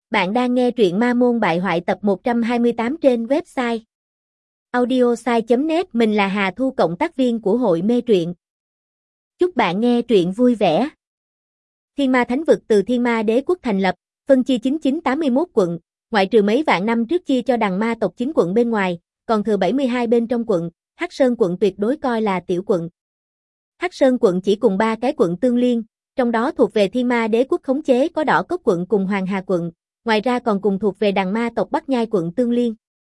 Bạn đang nghe truyện Ma Môn Bại Hoại tập 128 trên website audiosai.net. Mình là Hà Thu, cộng tác viên của hội mê truyện. Chúc bạn nghe truyện vui vẻ. Thiên Ma Thánh Vực từ Thiên Ma Đế Quốc thành lập, phân chia 9981 quận, ngoại trừ mấy vạn năm trước chia cho đằng ma tộc 9 quận bên ngoài, còn thừa 72 bên trong quận. Hắc Sơn quận tuyệt đối coi là tiểu quận. Hắc Sơn quận chỉ cùng 3 cái quận tương liên, trong đó thuộc về Thiên Ma Đế Quốc khống chế có Đỏ Cốc quận cùng Hoàng Hà quận. Ngoài ra còn cùng thuộc về đằng ma tộc Bắc Nhai quận tương liên.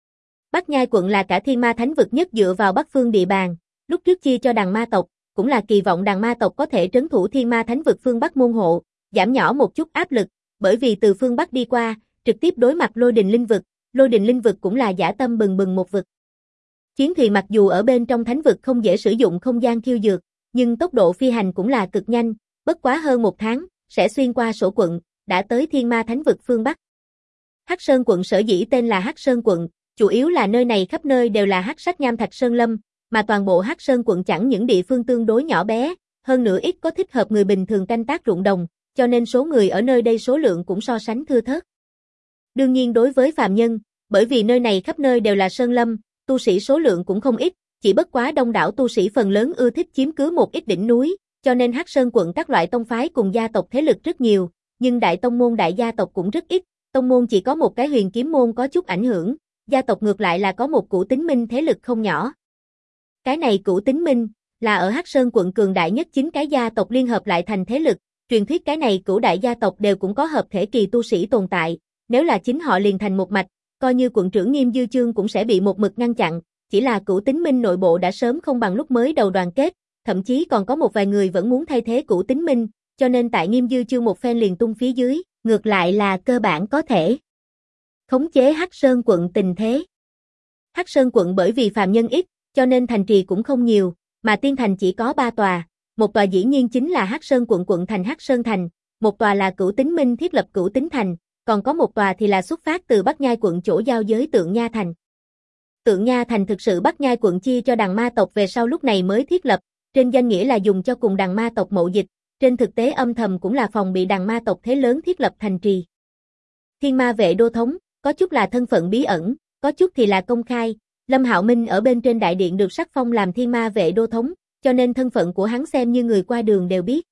Bắc Nhai quận là cả Thiên Ma Thánh Vực nhất dựa vào Bắc phương địa bàn, lúc trước chia cho đằng ma tộc, cũng là kỳ vọng đằng ma tộc có thể trấn thủ Thiên Ma Thánh Vực phương Bắc môn hộ, giảm nhỏ một chút áp lực, bởi vì từ phương Bắc đi qua, trực tiếp đối mặt Lôi Đình Linh Vực, Lôi Đình Linh Vực cũng là dã tâm bừng bừng một vực. Chiến thuyền mặc dù ở bên trong thánh vực không dễ sử dụng không gian khiêu dược, nhưng tốc độ phi hành cũng là cực nhanh, bất quá hơn 1 tháng, sẽ xuyên qua sổ quận, đã tới Thiên Ma Thánh Vực phương Bắc. Hắc Sơn quận sở dĩ tên là Hắc Sơn quận, chủ yếu là nơi này khắp nơi đều là hắc sắc nham thạch sơn lâm, mà toàn bộ Hắc Sơn quận chẳng những địa phương tương đối nhỏ bé, hơn nữa ít có thích hợp người bình thường canh tác ruộng đồng, cho nên số người ở nơi đây số lượng cũng so sánh thưa thớt. Đương nhiên đối với phàm nhân, bởi vì nơi này khắp nơi đều là sơn lâm, tu sĩ số lượng cũng không ít, chỉ bất quá đông đảo tu sĩ phần lớn ưa thích chiếm cứ một ít đỉnh núi, cho nên Hắc Sơn quận các loại tông phái cùng gia tộc thế lực rất nhiều, nhưng đại tông môn đại gia tộc cũng rất ít. Tông môn chỉ có một cái Huyền Kiếm môn có chút ảnh hưởng, gia tộc ngược lại là có một Cửu Tính Minh thế lực không nhỏ. Cái này Cửu Tính Minh là ở Hắc Sơn quận cường đại nhất 9 cái gia tộc liên hợp lại thành thế lực, truyền thuyết cái này cửu đại gia tộc đều cũng có hợp thể kỳ tu sĩ tồn tại, nếu là chính họ liền thành một mạch, coi như quận trưởng Nghiêm Dư Chương cũng sẽ bị một mực ngăn chặn, chỉ là Cửu Tính Minh nội bộ đã sớm không bằng lúc mới đầu đoàn kết, thậm chí còn có một vài người vẫn muốn thay thế Cửu Tính Minh, cho nên tại Nghiêm Dư Chương một phen liền tung phía dưới, ngược lại là cơ bản có thể khống chế Hắc Sơn quận tình thế. Hắc Sơn quận bởi vì phàm nhân ít, cho nên thành trì cũng không nhiều, mà tiên thành chỉ có 3 tòa, một tòa dĩ nhiên chính là Hắc Sơn quận quận thành Hắc Sơn thành, một tòa là Cửu Tính Minh thiết lập Cửu Tính thành, còn có một tòa thì là xuất phát từ Bắc Nhai quận chỗ giao giới Tượng Nha thành. Tượng Nha thành thực sự Bắc Nhai quận chia cho đằng ma tộc về sau lúc này mới thiết lập, trên danh nghĩa là dùng cho cùng đằng ma tộc mậu dịch, trên thực tế âm thầm cũng là phòng bị đằng ma tộc thế lớn thiết lập thành trì. Thiên Ma vệ đô thống, có chút là thân phận bí ẩn, có chút thì là công khai, Lâm Hạo Minh ở bên trên đại điện được sắc phong làm Thiên Ma vệ đô thống, cho nên thân phận của hắn xem như người qua đường đều biết.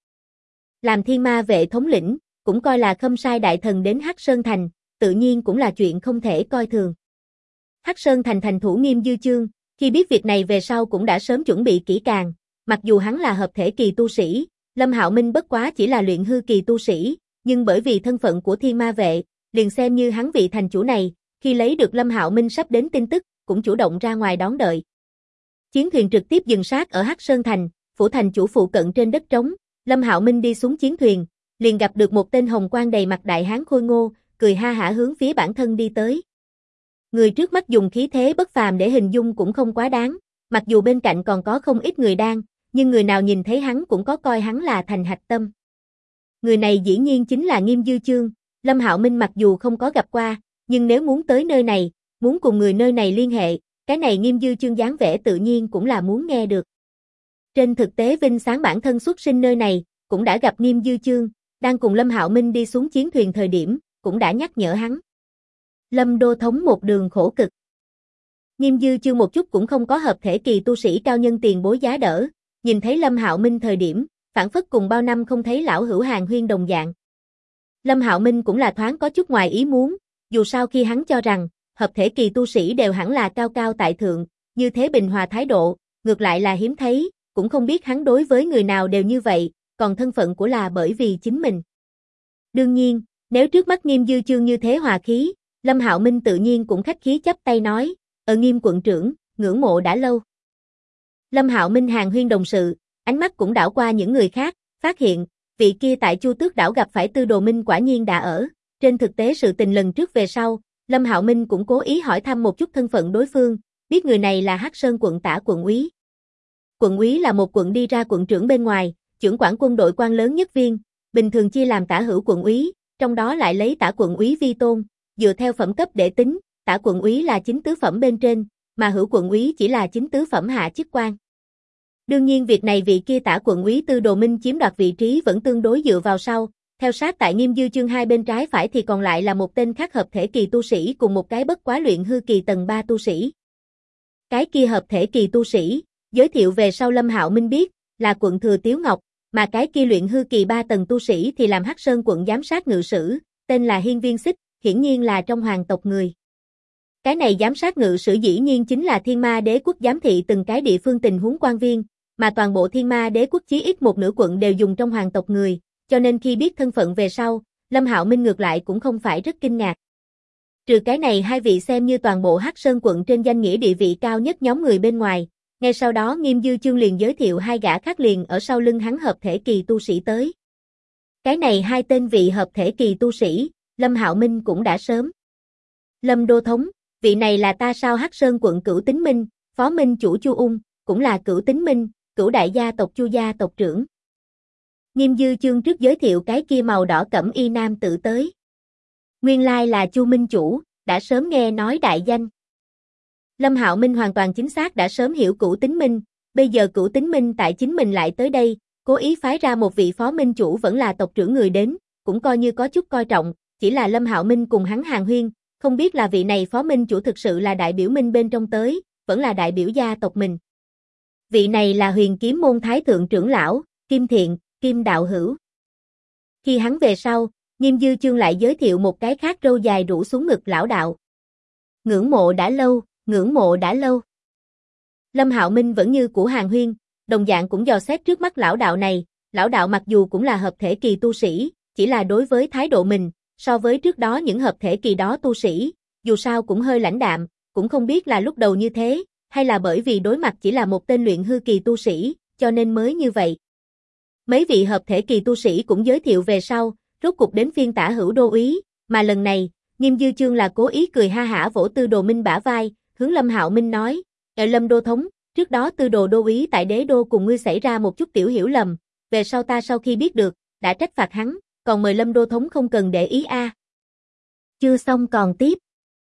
Làm Thiên Ma vệ thống lĩnh, cũng coi là khâm sai đại thần đến Hắc Sơn thành, tự nhiên cũng là chuyện không thể coi thường. Hắc Sơn thành thành thủ Nghiêm Dư Chương, khi biết việc này về sau cũng đã sớm chuẩn bị kỹ càng, mặc dù hắn là hợp thể kỳ tu sĩ, Lâm Hạo Minh bất quá chỉ là luyện hư kỳ tu sĩ, nhưng bởi vì thân phận của Thiên Ma vệ, liền xem như hắn vị thành chủ này, khi lấy được Lâm Hạo Minh sắp đến tin tức, cũng chủ động ra ngoài đón đợi. Chiến thuyền trực tiếp dừng sát ở Hắc Sơn thành, phủ thành chủ phụ cận trên đất trống, Lâm Hạo Minh đi xuống chiến thuyền, liền gặp được một tên hồng quang đầy mặt đại hán khôi ngô, cười ha hả hướng phía bản thân đi tới. Người trước mắt dùng khí thế bất phàm để hình dung cũng không quá đáng, mặc dù bên cạnh còn có không ít người đang, nhưng người nào nhìn thấy hắn cũng có coi hắn là thành hạch tâm. Người này dĩ nhiên chính là Nghiêm Dư Chương, Lâm Hạo Minh mặc dù không có gặp qua, nhưng nếu muốn tới nơi này, muốn cùng người nơi này liên hệ, cái này Nghiêm Dư Chương dáng vẻ tự nhiên cũng là muốn nghe được. Trên thực tế Vinh Sáng bản thân xuất sinh nơi này, cũng đã gặp Nghiêm Dư Chương, đang cùng Lâm Hạo Minh đi xuống chiến thuyền thời điểm, cũng đã nhắc nhở hắn. Lâm đô thống một đường khổ cực. Nghiêm Dư Chương một chút cũng không có hợp thể kỳ tu sĩ cao nhân tiền bối giá đỡ, nhìn thấy Lâm Hạo Minh thời điểm, phản phất cùng bao năm không thấy lão hữu Hàn Huyên đồng dạng. Lâm Hạo Minh cũng là thoáng có chút ngoài ý muốn, dù sao khi hắn cho rằng, hợp thể kỳ tu sĩ đều hẳn là cao cao tại thượng, như thế bình hòa thái độ, ngược lại là hiếm thấy, cũng không biết hắn đối với người nào đều như vậy, còn thân phận của là bởi vì chính mình. Đương nhiên, nếu trước mắt Nghiêm Dư Chương như thế hòa khí, Lâm Hạo Minh tự nhiên cũng khách khí chắp tay nói, Nghiêm quận trưởng, ngưỡng mộ đã lâu. Lâm Hạo Minh hàn huyên đồng sự, ánh mắt cũng đảo qua những người khác, phát hiện, vị kia tại Chu Tước đảo gặp phải Tư Đồ Minh quả nhiên đã ở, trên thực tế sự tình lần trước về sau, Lâm Hạo Minh cũng cố ý hỏi thăm một chút thân phận đối phương, biết người này là Hắc Sơn quận tả quận úy. Quận úy là một quận đi ra quận trưởng bên ngoài, trưởng quản quân đội quan lớn nhất viên, bình thường chia làm tả hữu quận úy, trong đó lại lấy tả quận úy vi tôn, dựa theo phẩm cấp để tính, tả quận úy là chính tứ phẩm bên trên, mà hữu quận úy chỉ là chính tứ phẩm hạ chức quan. Đương nhiên việc này vị kia tả quận úy Tư Đồ Minh chiếm đoạt vị trí vẫn tương đối dựa vào sau, Theo sát tại Nghiêm Dư Chương hai bên trái phải thì còn lại là một tên khác hợp thể kỳ tu sĩ cùng một cái bất quá luyện hư kỳ tầng 3 tu sĩ. Cái kia hợp thể kỳ tu sĩ, giới thiệu về sau Lâm Hạo Minh biết, là quận thừa Tiếu Ngọc, mà cái kia luyện hư kỳ 3 tầng tu sĩ thì làm Hắc Sơn quận giám sát ngự sử, tên là Hiên Viên Xích, hiển nhiên là trong hoàng tộc người. Cái này giám sát ngự sử dĩ nhiên chính là Thiên Ma Đế quốc giám thị từng cái địa phương tình huống quan viên, mà toàn bộ Thiên Ma Đế quốc chí ít một nửa quận đều dùng trong hoàng tộc người, cho nên khi biết thân phận về sau, Lâm Hạo Minh ngược lại cũng không phải rất kinh ngạc. Trừ cái này hai vị xem như toàn bộ Hắc Sơn quận trên danh nghĩa địa vị cao nhất nhóm người bên ngoài, ngay sau đó Nghiêm Dư Chương liền giới thiệu hai gã khác liền ở sau lưng hắn hợp thể kỳ tu sĩ tới. Cái này hai tên vị hợp thể kỳ tu sĩ, Lâm Hạo Minh cũng đã sớm. Lâm Đô Thống, vị này là ta sao Hắc Sơn quận Cửu Tính Minh, phó minh chủ Chu Ung, cũng là Cửu Tính Minh, Cửu đại gia tộc Chu gia tộc trưởng. Nghiêm Dư Chương trước giới thiệu cái kia màu đỏ cẩm y nam tử tới. Nguyên lai là Chu Minh chủ, đã sớm nghe nói đại danh. Lâm Hạo Minh hoàn toàn chính xác đã sớm hiểu Cửu Tính Minh, bây giờ Cửu Tính Minh tại chính mình lại tới đây, cố ý phái ra một vị phó minh chủ vẫn là tộc trưởng người đến, cũng coi như có chút coi trọng, chỉ là Lâm Hạo Minh cùng hắn hàn huyên, không biết là vị này phó minh chủ thực sự là đại biểu Minh bên trong tới, vẫn là đại biểu gia tộc mình. Vị này là Huyền Kiếm môn thái thượng trưởng lão, Kim Thiện, Kim đạo hữu. Khi hắn về sau, Nghiêm Dư Chương lại giới thiệu một cái khác râu dài rủ xuống ngực lão đạo. Ngưỡng mộ đã lâu, ngưỡng mộ đã lâu. Lâm Hạo Minh vẫn như cũ hàn huyên, đồng dạng cũng dò xét trước mắt lão đạo này, lão đạo mặc dù cũng là hợp thể kỳ tu sĩ, chỉ là đối với thái độ mình, so với trước đó những hợp thể kỳ đó tu sĩ, dù sao cũng hơi lãnh đạm, cũng không biết là lúc đầu như thế, hay là bởi vì đối mặt chỉ là một tên luyện hư kỳ tu sĩ, cho nên mới như vậy. Mấy vị hợp thể kỳ tu sĩ cũng giới thiệu về sau, rốt cục đến phiên Tả Hữu đô úy, mà lần này, Nghiêm Dư Chương là cố ý cười ha hả vỗ Tư Đồ Minh bả vai, hướng Lâm Hạo Minh nói, Lâm Đô Thống, trước đó Tư Đồ đô úy tại Đế Đô cùng ngươi xảy ra một chút tiểu hiểu lầm, về sau ta sau khi biết được, đã trách phạt hắn, còn mời Lâm Đô Thống không cần để ý a. Chưa xong còn tiếp.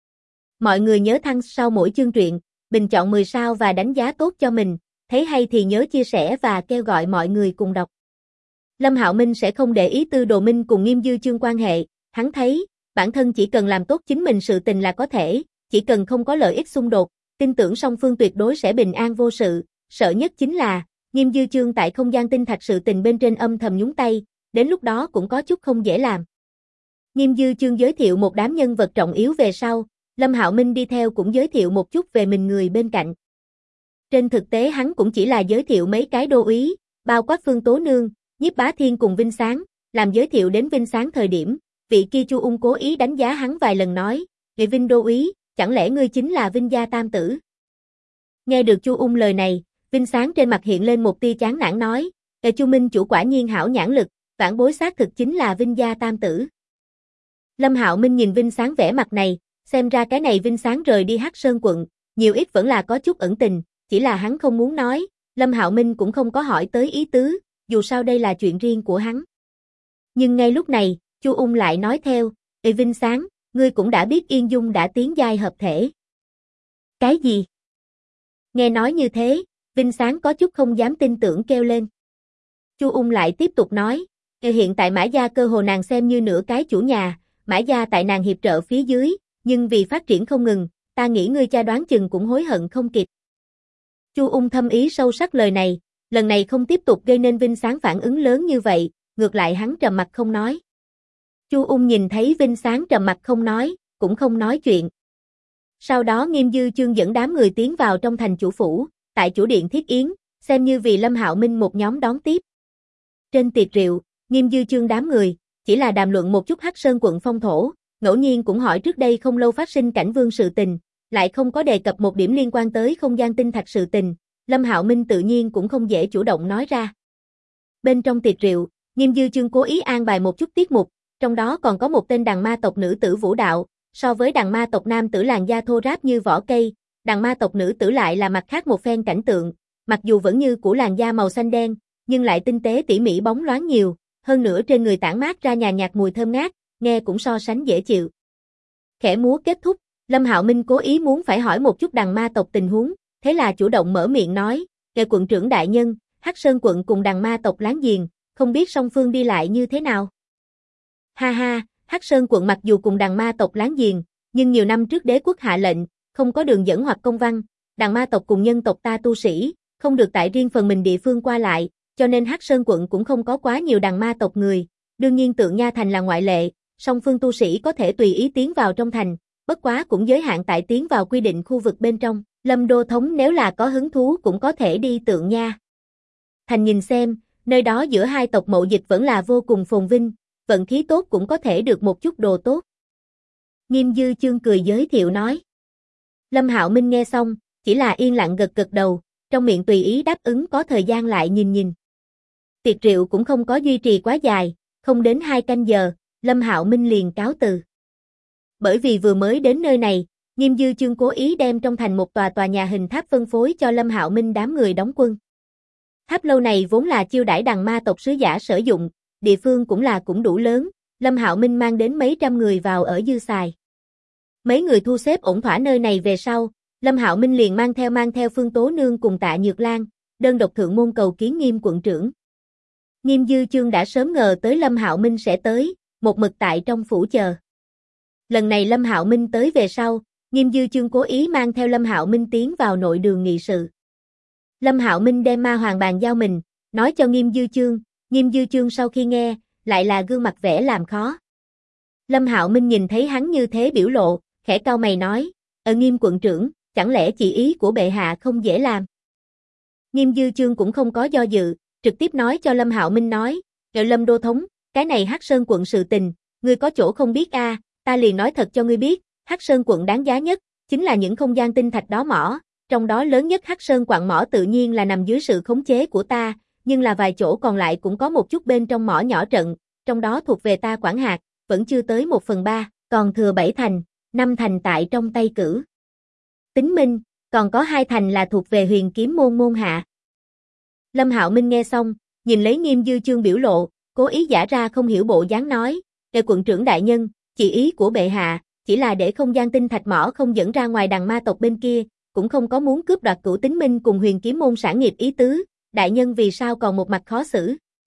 Mọi người nhớ thăng sau mỗi chương truyện, bình chọn 10 sao và đánh giá tốt cho mình, thấy hay thì nhớ chia sẻ và kêu gọi mọi người cùng đọc. Lâm Hạo Minh sẽ không để ý Tư Đồ Minh cùng Nghiêm Dư Chương quan hệ, hắn thấy, bản thân chỉ cần làm tốt chính mình sự tình là có thể, chỉ cần không có lợi ích xung đột, tin tưởng song phương tuyệt đối sẽ bình an vô sự, sợ nhất chính là, Nghiêm Dư Chương tại không gian tinh thạch sự tình bên trên âm thầm nhúng tay, đến lúc đó cũng có chút không dễ làm. Nghiêm Dư Chương giới thiệu một đám nhân vật trọng yếu về sau, Lâm Hạo Minh đi theo cũng giới thiệu một chút về mình người bên cạnh. Trên thực tế hắn cũng chỉ là giới thiệu mấy cái đô úy, bao quát Phương Tố Nương, Nhiếp Bá Thiên cùng Vinh Sáng, làm giới thiệu đến Vinh Sáng thời điểm, vị kia Chu Ung cố ý đánh giá hắn vài lần nói, "Vị Vinh đô úy, chẳng lẽ ngươi chính là Vinh gia tam tử?" Nghe được Chu Ung lời này, Vinh Sáng trên mặt hiện lên một tia chán nản nói, Chu Minh chủ quả nhiên hảo nhãn lực, vãn bối xác thực chính là Vinh gia tam tử." Lâm Hạo Minh nhìn Vinh Sáng vẻ mặt này, xem ra cái này Vinh Sáng rời đi Hắc Sơn quận, nhiều ít vẫn là có chút ẩn tình, chỉ là hắn không muốn nói, Lâm Hạo Minh cũng không có hỏi tới ý tứ, dù sao đây là chuyện riêng của hắn. Nhưng ngay lúc này, Chu Ung lại nói theo, Vinh Sáng, ngươi cũng đã biết Yên Dung đã tiến giai hợp thể." "Cái gì?" Nghe nói như thế, Vinh Sáng có chút không dám tin tưởng kêu lên. Chu Ung lại tiếp tục nói, hiện tại Mã gia cơ hồ nàng xem như nửa cái chủ nhà, Mã gia tại nàng hiệp trợ phía dưới, nhưng vì phát triển không ngừng, ta nghĩ ngươi cha đoán chừng cũng hối hận không kịp. Chu Ung thâm ý sâu sắc lời này, lần này không tiếp tục gây nên Vinh Sáng phản ứng lớn như vậy, ngược lại hắn trầm mặt không nói. Chu Ung nhìn thấy Vinh Sáng trầm mặt không nói, cũng không nói chuyện. Sau đó Nghiêm Dư Chương dẫn đám người tiến vào trong thành chủ phủ, tại chủ điện thiết yến, xem như vì Lâm Hạo Minh một nhóm đón tiếp. Trên tiệc rượu, Nghiêm Dư Chương đám người, chỉ là đàm luận một chút Hắc Sơn quận phong thổ, ngẫu nhiên cũng hỏi trước đây không lâu phát sinh cảnh vương sự tình, lại không có đề cập một điểm liên quan tới không gian tinh thạch sự tình, Lâm Hạo Minh tự nhiên cũng không dễ chủ động nói ra. Bên trong tiệc rượu, Nghiêm Dư Chương cố ý an bài một chút tiết mục, trong đó còn có một tên đằng ma tộc nữ tử vũ đạo, so với đằng ma tộc nam tử làn da thô ráp như vỏ cây, đằng ma tộc nữ tử lại là mặt khác một phen cảnh tượng, mặc dù vẫn như của làn da màu xanh đen, nhưng lại tinh tế tỉ mỉ bóng loáng nhiều, hơn nữa trên người tản mát ra nhàn nhạt mùi thơm ngát, nghe cũng so sánh dễ chịu. Khẽ múa kết thúc, Lâm Hạo Minh cố ý muốn phải hỏi một chút đằng ma tộc tình huống, thế là chủ động mở miệng nói, "Ngài quận trưởng đại nhân, Hắc Sơn quận cùng đằng ma tộc láng giềng, không biết song phương đi lại như thế nào?" Ha ha, Hắc Sơn quận mặc dù cùng đằng ma tộc láng giềng, nhưng nhiều năm trước đế quốc hạ lệnh, không có đường dẫn hoặc công văn, đằng ma tộc cùng nhân tộc ta tu sĩ, không được tại riêng phần mình địa phương qua lại, cho nên Hắc Sơn quận cũng không có quá nhiều đằng ma tộc người, đương nhiên Tượng Nha thành là ngoại lệ, song phương tu sĩ có thể tùy ý tiến vào trong thành, bất quá cũng giới hạn tại tiến vào quy định khu vực bên trong, Lâm Đô Thống nếu là có hứng thú cũng có thể đi Tượng Nha thành nhìn xem, nơi đó giữa hai tộc mậu dịch vẫn là vô cùng phồn vinh, vận khí tốt cũng có thể được một chút đồ tốt. Nghiêm Dư Chương cười giới thiệu nói. Lâm Hạo Minh nghe xong, chỉ là yên lặng gật gật đầu, trong miệng tùy ý đáp ứng có thời gian lại nhìn nhìn. Tiệc rượu cũng không có duy trì quá dài, không đến 2 canh giờ, Lâm Hạo Minh liền cáo từ. Bởi vì vừa mới đến nơi này, Nghiêm Dư Chương cố ý đem trong thành một tòa nhà hình tháp phân phối cho Lâm Hạo Minh đám người đóng quân. Tháp lâu này vốn là chiêu đãi đằng ma tộc sứ giả sử dụng, địa phương cũng đủ lớn, Lâm Hạo Minh mang đến mấy trăm người vào ở dư xài. Mấy người thu xếp ổn thỏa nơi này về sau, Lâm Hạo Minh liền mang theo Phương Tố Nương cùng Tạ Nhược Lan, đơn độc thượng môn cầu kiến Nghiêm quận trưởng. Nghiêm Dư Chương đã sớm ngờ tới Lâm Hạo Minh sẽ tới, một mực tại trong phủ chờ. Lần này Lâm Hạo Minh tới về sau, Nghiêm Dư Chương cố ý mang theo Lâm Hạo Minh tiến vào nội đường nghị sự. Lâm Hạo Minh đem ma hoàng bàn giao mình, nói cho Nghiêm Dư Chương sau khi nghe, lại là gương mặt vẻ làm khó. Lâm Hạo Minh nhìn thấy hắn như thế biểu lộ, khẽ cau mày nói, Nghiêm quận trưởng, chẳng lẽ chỉ ý của bệ hạ không dễ làm? Nghiêm Dư Chương cũng không có do dự, trực tiếp nói cho Lâm Hạo Minh nói, Lâm Đô Thống, cái này Hắc Sơn quận sự tình, ngươi có chỗ không biết ta liền nói thật cho ngươi biết, Hắc Sơn quận đáng giá nhất, chính là những không gian tinh thạch đó mỏ, trong đó lớn nhất Hắc Sơn quặng mỏ tự nhiên là nằm dưới sự khống chế của ta, nhưng là vài chỗ còn lại cũng có một chút bên trong mỏ nhỏ trận, trong đó thuộc về ta quản hạt, vẫn chưa tới 1/3, còn thừa 7 thành, 5 thành tại trong tay Cử Tính Minh, còn có 2 thành là thuộc về Huyền Kiếm môn môn hạ. Lâm Hạo Minh nghe xong, nhìn lấy Nghiêm Dư Chương biểu lộ, cố ý giả ra không hiểu bộ dáng nói, quận trưởng đại nhân, chỉ ý của bệ hạ, chỉ là để không gian tinh thạch mỏ không dẫn ra ngoài đằng ma tộc bên kia, cũng không có muốn cướp đoạt Cửu Tính Minh cùng Huyền Kiếm môn sản nghiệp ý tứ, đại nhân vì sao còn một mặt khó xử.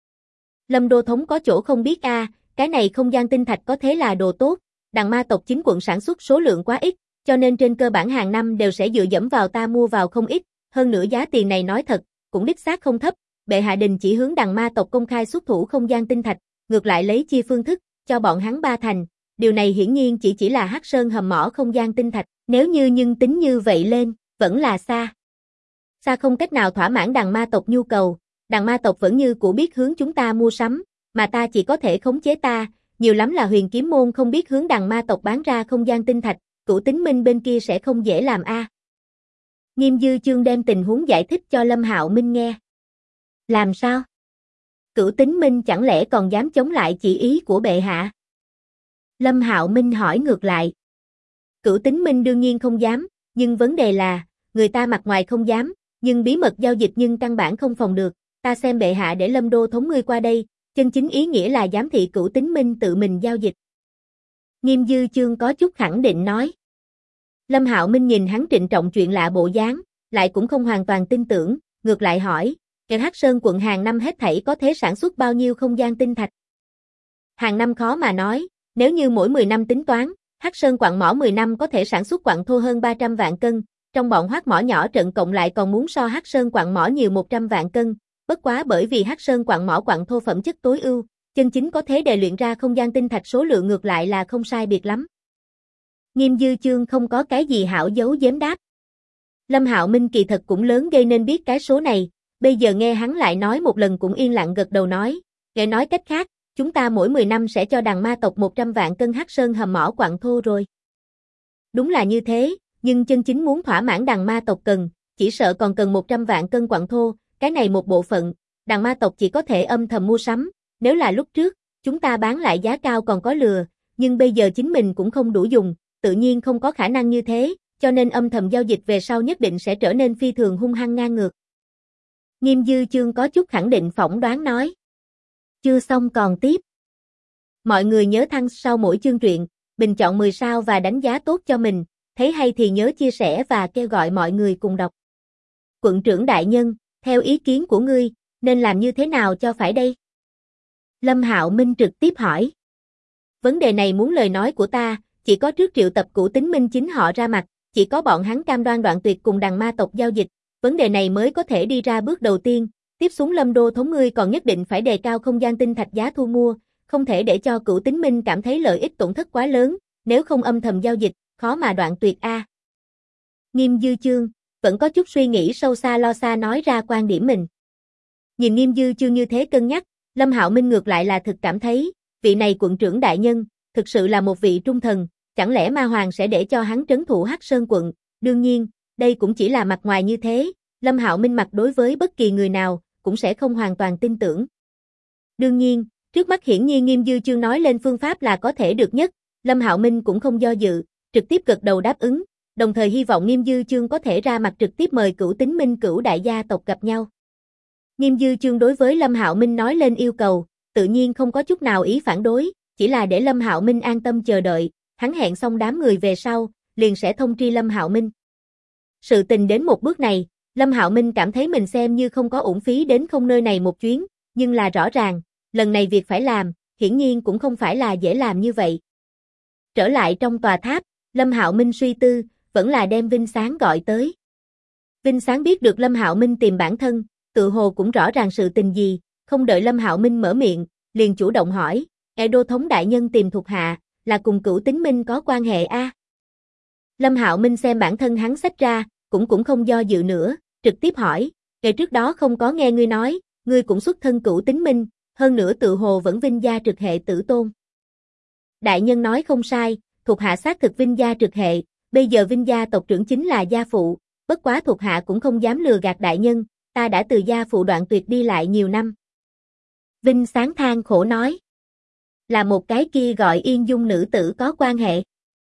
Lâm Đô Thống có chỗ không biết cái này không gian tinh thạch có thế là đồ tốt, đằng ma tộc chính quận sản xuất số lượng quá ít, cho nên trên cơ bản hàng năm đều sẽ dựa dẫm vào ta mua vào không ít, hơn nữa giá tiền này nói thật, cũng đích xác không thấp, bệ hạ đình chỉ hướng đằng ma tộc công khai xuất thủ không gian tinh thạch, ngược lại lấy chia phương thức, cho bọn hắn 3 thành, điều này hiển nhiên chỉ là Hắc Sơn hầm mỏ không gian tinh thạch, nếu như nhưng tính như vậy lên, vẫn là xa không cách nào thỏa mãn đằng ma tộc nhu cầu, đằng ma tộc vẫn như cũ biết hướng chúng ta mua sắm, mà ta chỉ có thể khống chế nhiều lắm là Huyền Kiếm môn không biết hướng đằng ma tộc bán ra không gian tinh thạch, Cửu Tính Minh bên kia sẽ không dễ làm Nghiêm Dư Chương đem tình huống giải thích cho Lâm Hạo Minh nghe. Làm sao? Cửu Tính Minh chẳng lẽ còn dám chống lại chỉ ý của bệ hạ? Lâm Hạo Minh hỏi ngược lại. Cửu Tính Minh đương nhiên không dám, nhưng vấn đề là, người ta mặt ngoài không dám, nhưng bí mật giao dịch nhưng căn bản không phòng được, ta xem bệ hạ để Lâm Đô Thống ngươi qua đây, chân chính ý nghĩa là giám thị Cửu Tính Minh tự mình giao dịch. Nghiêm Dư Chương có chút khẳng định nói. Lâm Hạo Minh nhìn hắn trịnh trọng chuyện lạ bộ dáng, lại cũng không hoàn toàn tin tưởng, ngược lại hỏi, Hắc Sơn quận hàng năm hết thảy có thể sản xuất bao nhiêu không gian tinh thạch? Hàng năm khó mà nói, nếu như mỗi 10 năm tính toán, Hắc Sơn quặng mỏ 10 năm có thể sản xuất quặng thô hơn 300 vạn cân, trong bọn hoác mỏ nhỏ trận cộng lại còn muốn so Hắc Sơn quặng mỏ nhiều 100 vạn cân, bất quá bởi vì Hắc Sơn quặng mỏ quặng thô phẩm chất tối ưu, chân chính có thể đề luyện ra không gian tinh thạch số lượng ngược lại là không sai biệt lắm. Nghiêm Dư Chương không có cái gì hảo giấu giếm đáp. Lâm Hạo Minh kỳ thật cũng lớn gây nên biết cái số này, bây giờ nghe hắn lại nói một lần cũng yên lặng gật đầu nói, nghe nói cách khác, chúng ta mỗi 10 năm sẽ cho đằng ma tộc 100 vạn cân Hắc Sơn hầm mỏ quặng thô rồi. Đúng là như thế, nhưng chân chính muốn thỏa mãn đằng ma tộc cần, chỉ sợ còn cần 100 vạn cân quặng thô, cái này một bộ phận, đằng ma tộc chỉ có thể âm thầm mua sắm, nếu là lúc trước, chúng ta bán lại giá cao còn có lừa, nhưng bây giờ chính mình cũng không đủ dùng, tự nhiên không có khả năng như thế, cho nên âm thầm giao dịch về sau nhất định sẽ trở nên phi thường hung hăng ngang ngược. Nghiêm Dư Chương có chút khẳng định phỏng đoán nói. Chưa xong còn tiếp. Mọi người nhớ thăng sau mỗi chương truyện, bình chọn 10 sao và đánh giá tốt cho mình, thấy hay thì nhớ chia sẻ và kêu gọi mọi người cùng đọc. Quận trưởng đại nhân, theo ý kiến của ngươi, nên làm như thế nào cho phải đây? Lâm Hạo Minh trực tiếp hỏi. Vấn đề này muốn lời nói của ta, chỉ có trước triệu tập Cửu Tính Minh chính họ ra mặt, chỉ có bọn hắn cam đoan đoạn tuyệt cùng đằng ma tộc giao dịch, vấn đề này mới có thể đi ra bước đầu tiên. Tiếp xuống Lâm Đô thống ngươi còn nhất định phải đề cao không gian tinh thạch giá thu mua, không thể để cho Cửu Tính Minh cảm thấy lợi ích tổn thất quá lớn, nếu không âm thầm giao dịch, khó mà đoạn tuyệt a. Nghiêm Dư Chương vẫn có chút suy nghĩ sâu xa lo xa nói ra quan điểm mình. Nhìn Nghiêm Dư Chương như thế cân nhắc, Lâm Hạo Minh ngược lại là thực cảm thấy, vị này quận trưởng đại nhân, thực sự là một vị trung thần, chẳng lẽ Ma Hoàng sẽ để cho hắn trấn thủ Hắc Sơn quận? Đương nhiên, đây cũng chỉ là mặt ngoài như thế, Lâm Hạo Minh mặt đối với bất kỳ người nào, cũng sẽ không hoàn toàn tin tưởng. Đương nhiên, trước mắt hiển nhiên Nghiêm Dư Chương nói lên phương pháp là có thể được nhất, Lâm Hạo Minh cũng không do dự, trực tiếp gật đầu đáp ứng, đồng thời hy vọng Nghiêm Dư Chương có thể ra mặt trực tiếp mời Cửu Tính Minh Cửu đại gia tộc gặp nhau. Nghiêm Dư Chương đối với Lâm Hạo Minh nói lên yêu cầu, tự nhiên không có chút nào ý phản đối, chỉ là để Lâm Hạo Minh an tâm chờ đợi, hắn hẹn xong đám người về sau, liền sẽ thông tri Lâm Hạo Minh. Sự tình đến một bước này, Lâm Hạo Minh cảm thấy mình xem như không có uổng phí đến không nơi này một chuyến, nhưng là rõ ràng, lần này việc phải làm, hiển nhiên cũng không phải là dễ làm như vậy. Trở lại trong tòa tháp, Lâm Hạo Minh suy tư, vẫn là đem Vinh Sáng gọi tới. Vinh Sáng biết được Lâm Hạo Minh tìm bản thân, tự hồ cũng rõ ràng sự tình gì, không đợi Lâm Hạo Minh mở miệng, liền chủ động hỏi, Đô thống đại nhân tìm thuộc hạ, là cùng Cửu Tính Minh có quan hệ a? Lâm Hạo Minh xem bản thân hắn xách ra, cũng không do dự nữa, trực tiếp hỏi, trước đó không có nghe ngươi nói, ngươi cũng xuất thân Cửu Tính Minh, hơn nữa tự hồ vẫn Vinh gia trực hệ tử tôn. Đại nhân nói không sai, thuộc hạ xác thực Vinh gia trực hệ, bây giờ Vinh gia tộc trưởng chính là gia phụ, bất quá thuộc hạ cũng không dám lừa gạt đại nhân, ta đã từ gia phụ đoạn tuyệt đi lại nhiều năm. Vinh Sáng than khổ nói, là một cái kia gọi Yên Dung nữ tử có quan hệ.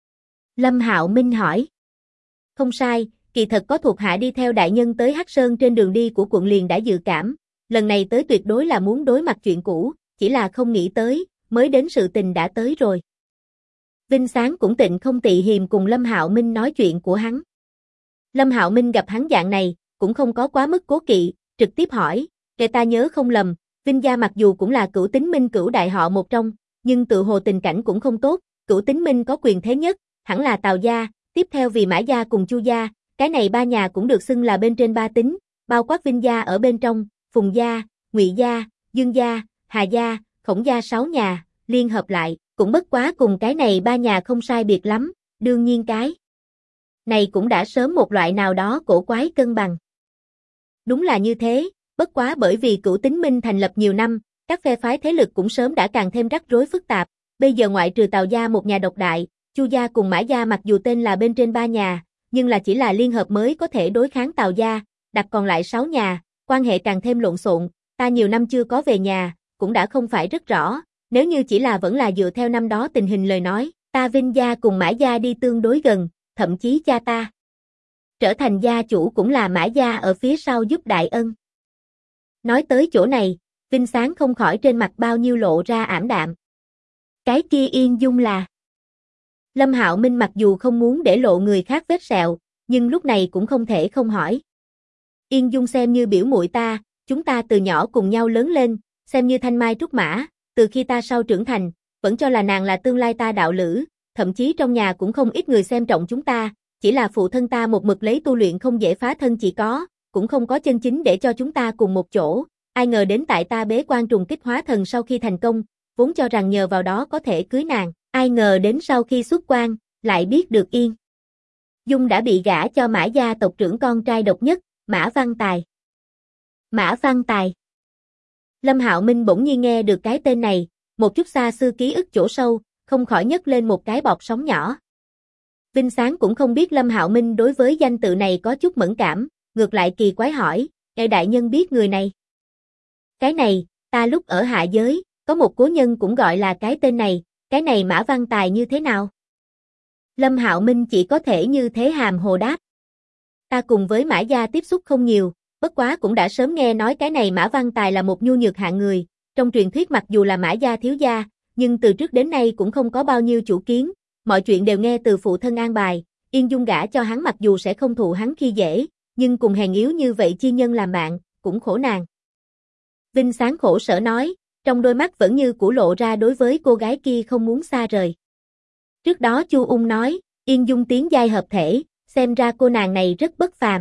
Lâm Hạo Minh hỏi, không sai, kỳ thật có thuộc hạ đi theo đại nhân tới Hắc Sơn trên đường đi của quận liền đã dự cảm, lần này tới tuyệt đối là muốn đối mặt chuyện cũ, chỉ là không nghĩ tới, mới đến sự tình đã tới rồi. Vinh Sáng cũng tịnh không tị hiềm cùng Lâm Hạo Minh nói chuyện của hắn. Lâm Hạo Minh gặp hắn dạng này, cũng không có quá mức cố kỵ, trực tiếp hỏi, ta nhớ không lầm, Vinh gia mặc dù cũng là Cửu Tính Minh Cửu đại họ một trong, nhưng tự hồ tình cảnh cũng không tốt, Cửu Tính Minh có quyền thế nhất, hẳn là Tào gia, tiếp theo vì Mã gia cùng Chu gia, cái này ba nhà cũng được xưng là bên trên ba tính, bao quát Vinh gia ở bên trong, Phùng gia, Ngụy gia, Dương gia, Hà gia, Khổng gia 6 nhà, liên hợp lại, cũng bất quá cùng cái này ba nhà không sai biệt lắm, đương nhiên cái này cũng đã sớm một loại nào đó cổ quái cân bằng. Đúng là như thế, bất quá bởi vì Cửu Tính Minh thành lập nhiều năm, các phe phái thế lực cũng sớm đã càng thêm rắc rối phức tạp, bây giờ ngoại trừ Tào gia một nhà độc đại, Chu gia cùng Mã gia mặc dù tên là bên trên ba nhà, nhưng là chỉ là liên hợp mới có thể đối kháng Tào gia, đặt còn lại 6 nhà, quan hệ càng thêm lộn xộn, ta nhiều năm chưa có về nhà, cũng đã không phải rất rõ, nếu như chỉ là vẫn là dựa theo năm đó tình hình lời nói, ta Vinh gia cùng Mã gia đi tương đối gần, thậm chí cha ta trở thành gia chủ cũng là Mã gia ở phía sau giúp đại ân. Nói tới chỗ này, Vinh Sáng không khỏi trên mặt bao nhiêu lộ ra ảm đạm. Cái kia Yên Dung là... Lâm Hạo Minh mặc dù không muốn để lộ người khác vết sẹo, nhưng lúc này cũng không thể không hỏi. Yên Dung xem như biểu muội ta, chúng ta từ nhỏ cùng nhau lớn lên, xem như thanh mai trúc mã, từ khi ta sau trưởng thành, vẫn cho là nàng là tương lai ta đạo lữ, thậm chí trong nhà cũng không ít người xem trọng chúng ta, chỉ là phụ thân ta một mực lấy tu luyện không dễ phá thân chỉ có, cũng không có chân chính để cho chúng ta cùng một chỗ, ai ngờ đến tại ta bế quan trùng kích hóa thần sau khi thành công, vốn cho rằng nhờ vào đó có thể cưới nàng, ai ngờ đến sau khi xuất quan, lại biết được Yên Dung đã bị gả cho Mã gia tộc trưởng con trai độc nhất, Mã Văn Tài. Mã Văn Tài. Lâm Hạo Minh bỗng nhiên nghe được cái tên này, một chút xa xưa ký ức chỗ sâu, không khỏi nhấc lên một cái bọt sóng nhỏ. Vinh Sáng cũng không biết Lâm Hạo Minh đối với danh tự này có chút mẫn cảm, ngược lại kỳ quái hỏi, đại nhân biết người này? Cái này, ta lúc ở hạ giới, có một cố nhân cũng gọi là cái tên này, cái này Mã Văn Tài như thế nào? Lâm Hạo Minh chỉ có thể như thế hàm hồ đáp. Ta cùng với Mã gia tiếp xúc không nhiều, bất quá cũng đã sớm nghe nói cái này Mã Văn Tài là một nhu nhược hạng người, trong truyền thuyết mặc dù là Mã gia thiếu gia, nhưng từ trước đến nay cũng không có bao nhiêu chủ kiến, mọi chuyện đều nghe từ phụ thân an bài, Yên Dung gả cho hắn mặc dù sẽ không thụ hắn khi dễ, nhưng cùng hèn yếu như vậy chi nhân làm bạn, cũng khổ nàng. Vinh Sáng khổ sở nói, Trong đôi mắt vẫn như cũ lộ ra đối với cô gái kia không muốn xa rời. Trước đó Chu Ung nói, Yên Dung tiến giai hợp thể, xem ra cô nàng này rất bất phàm.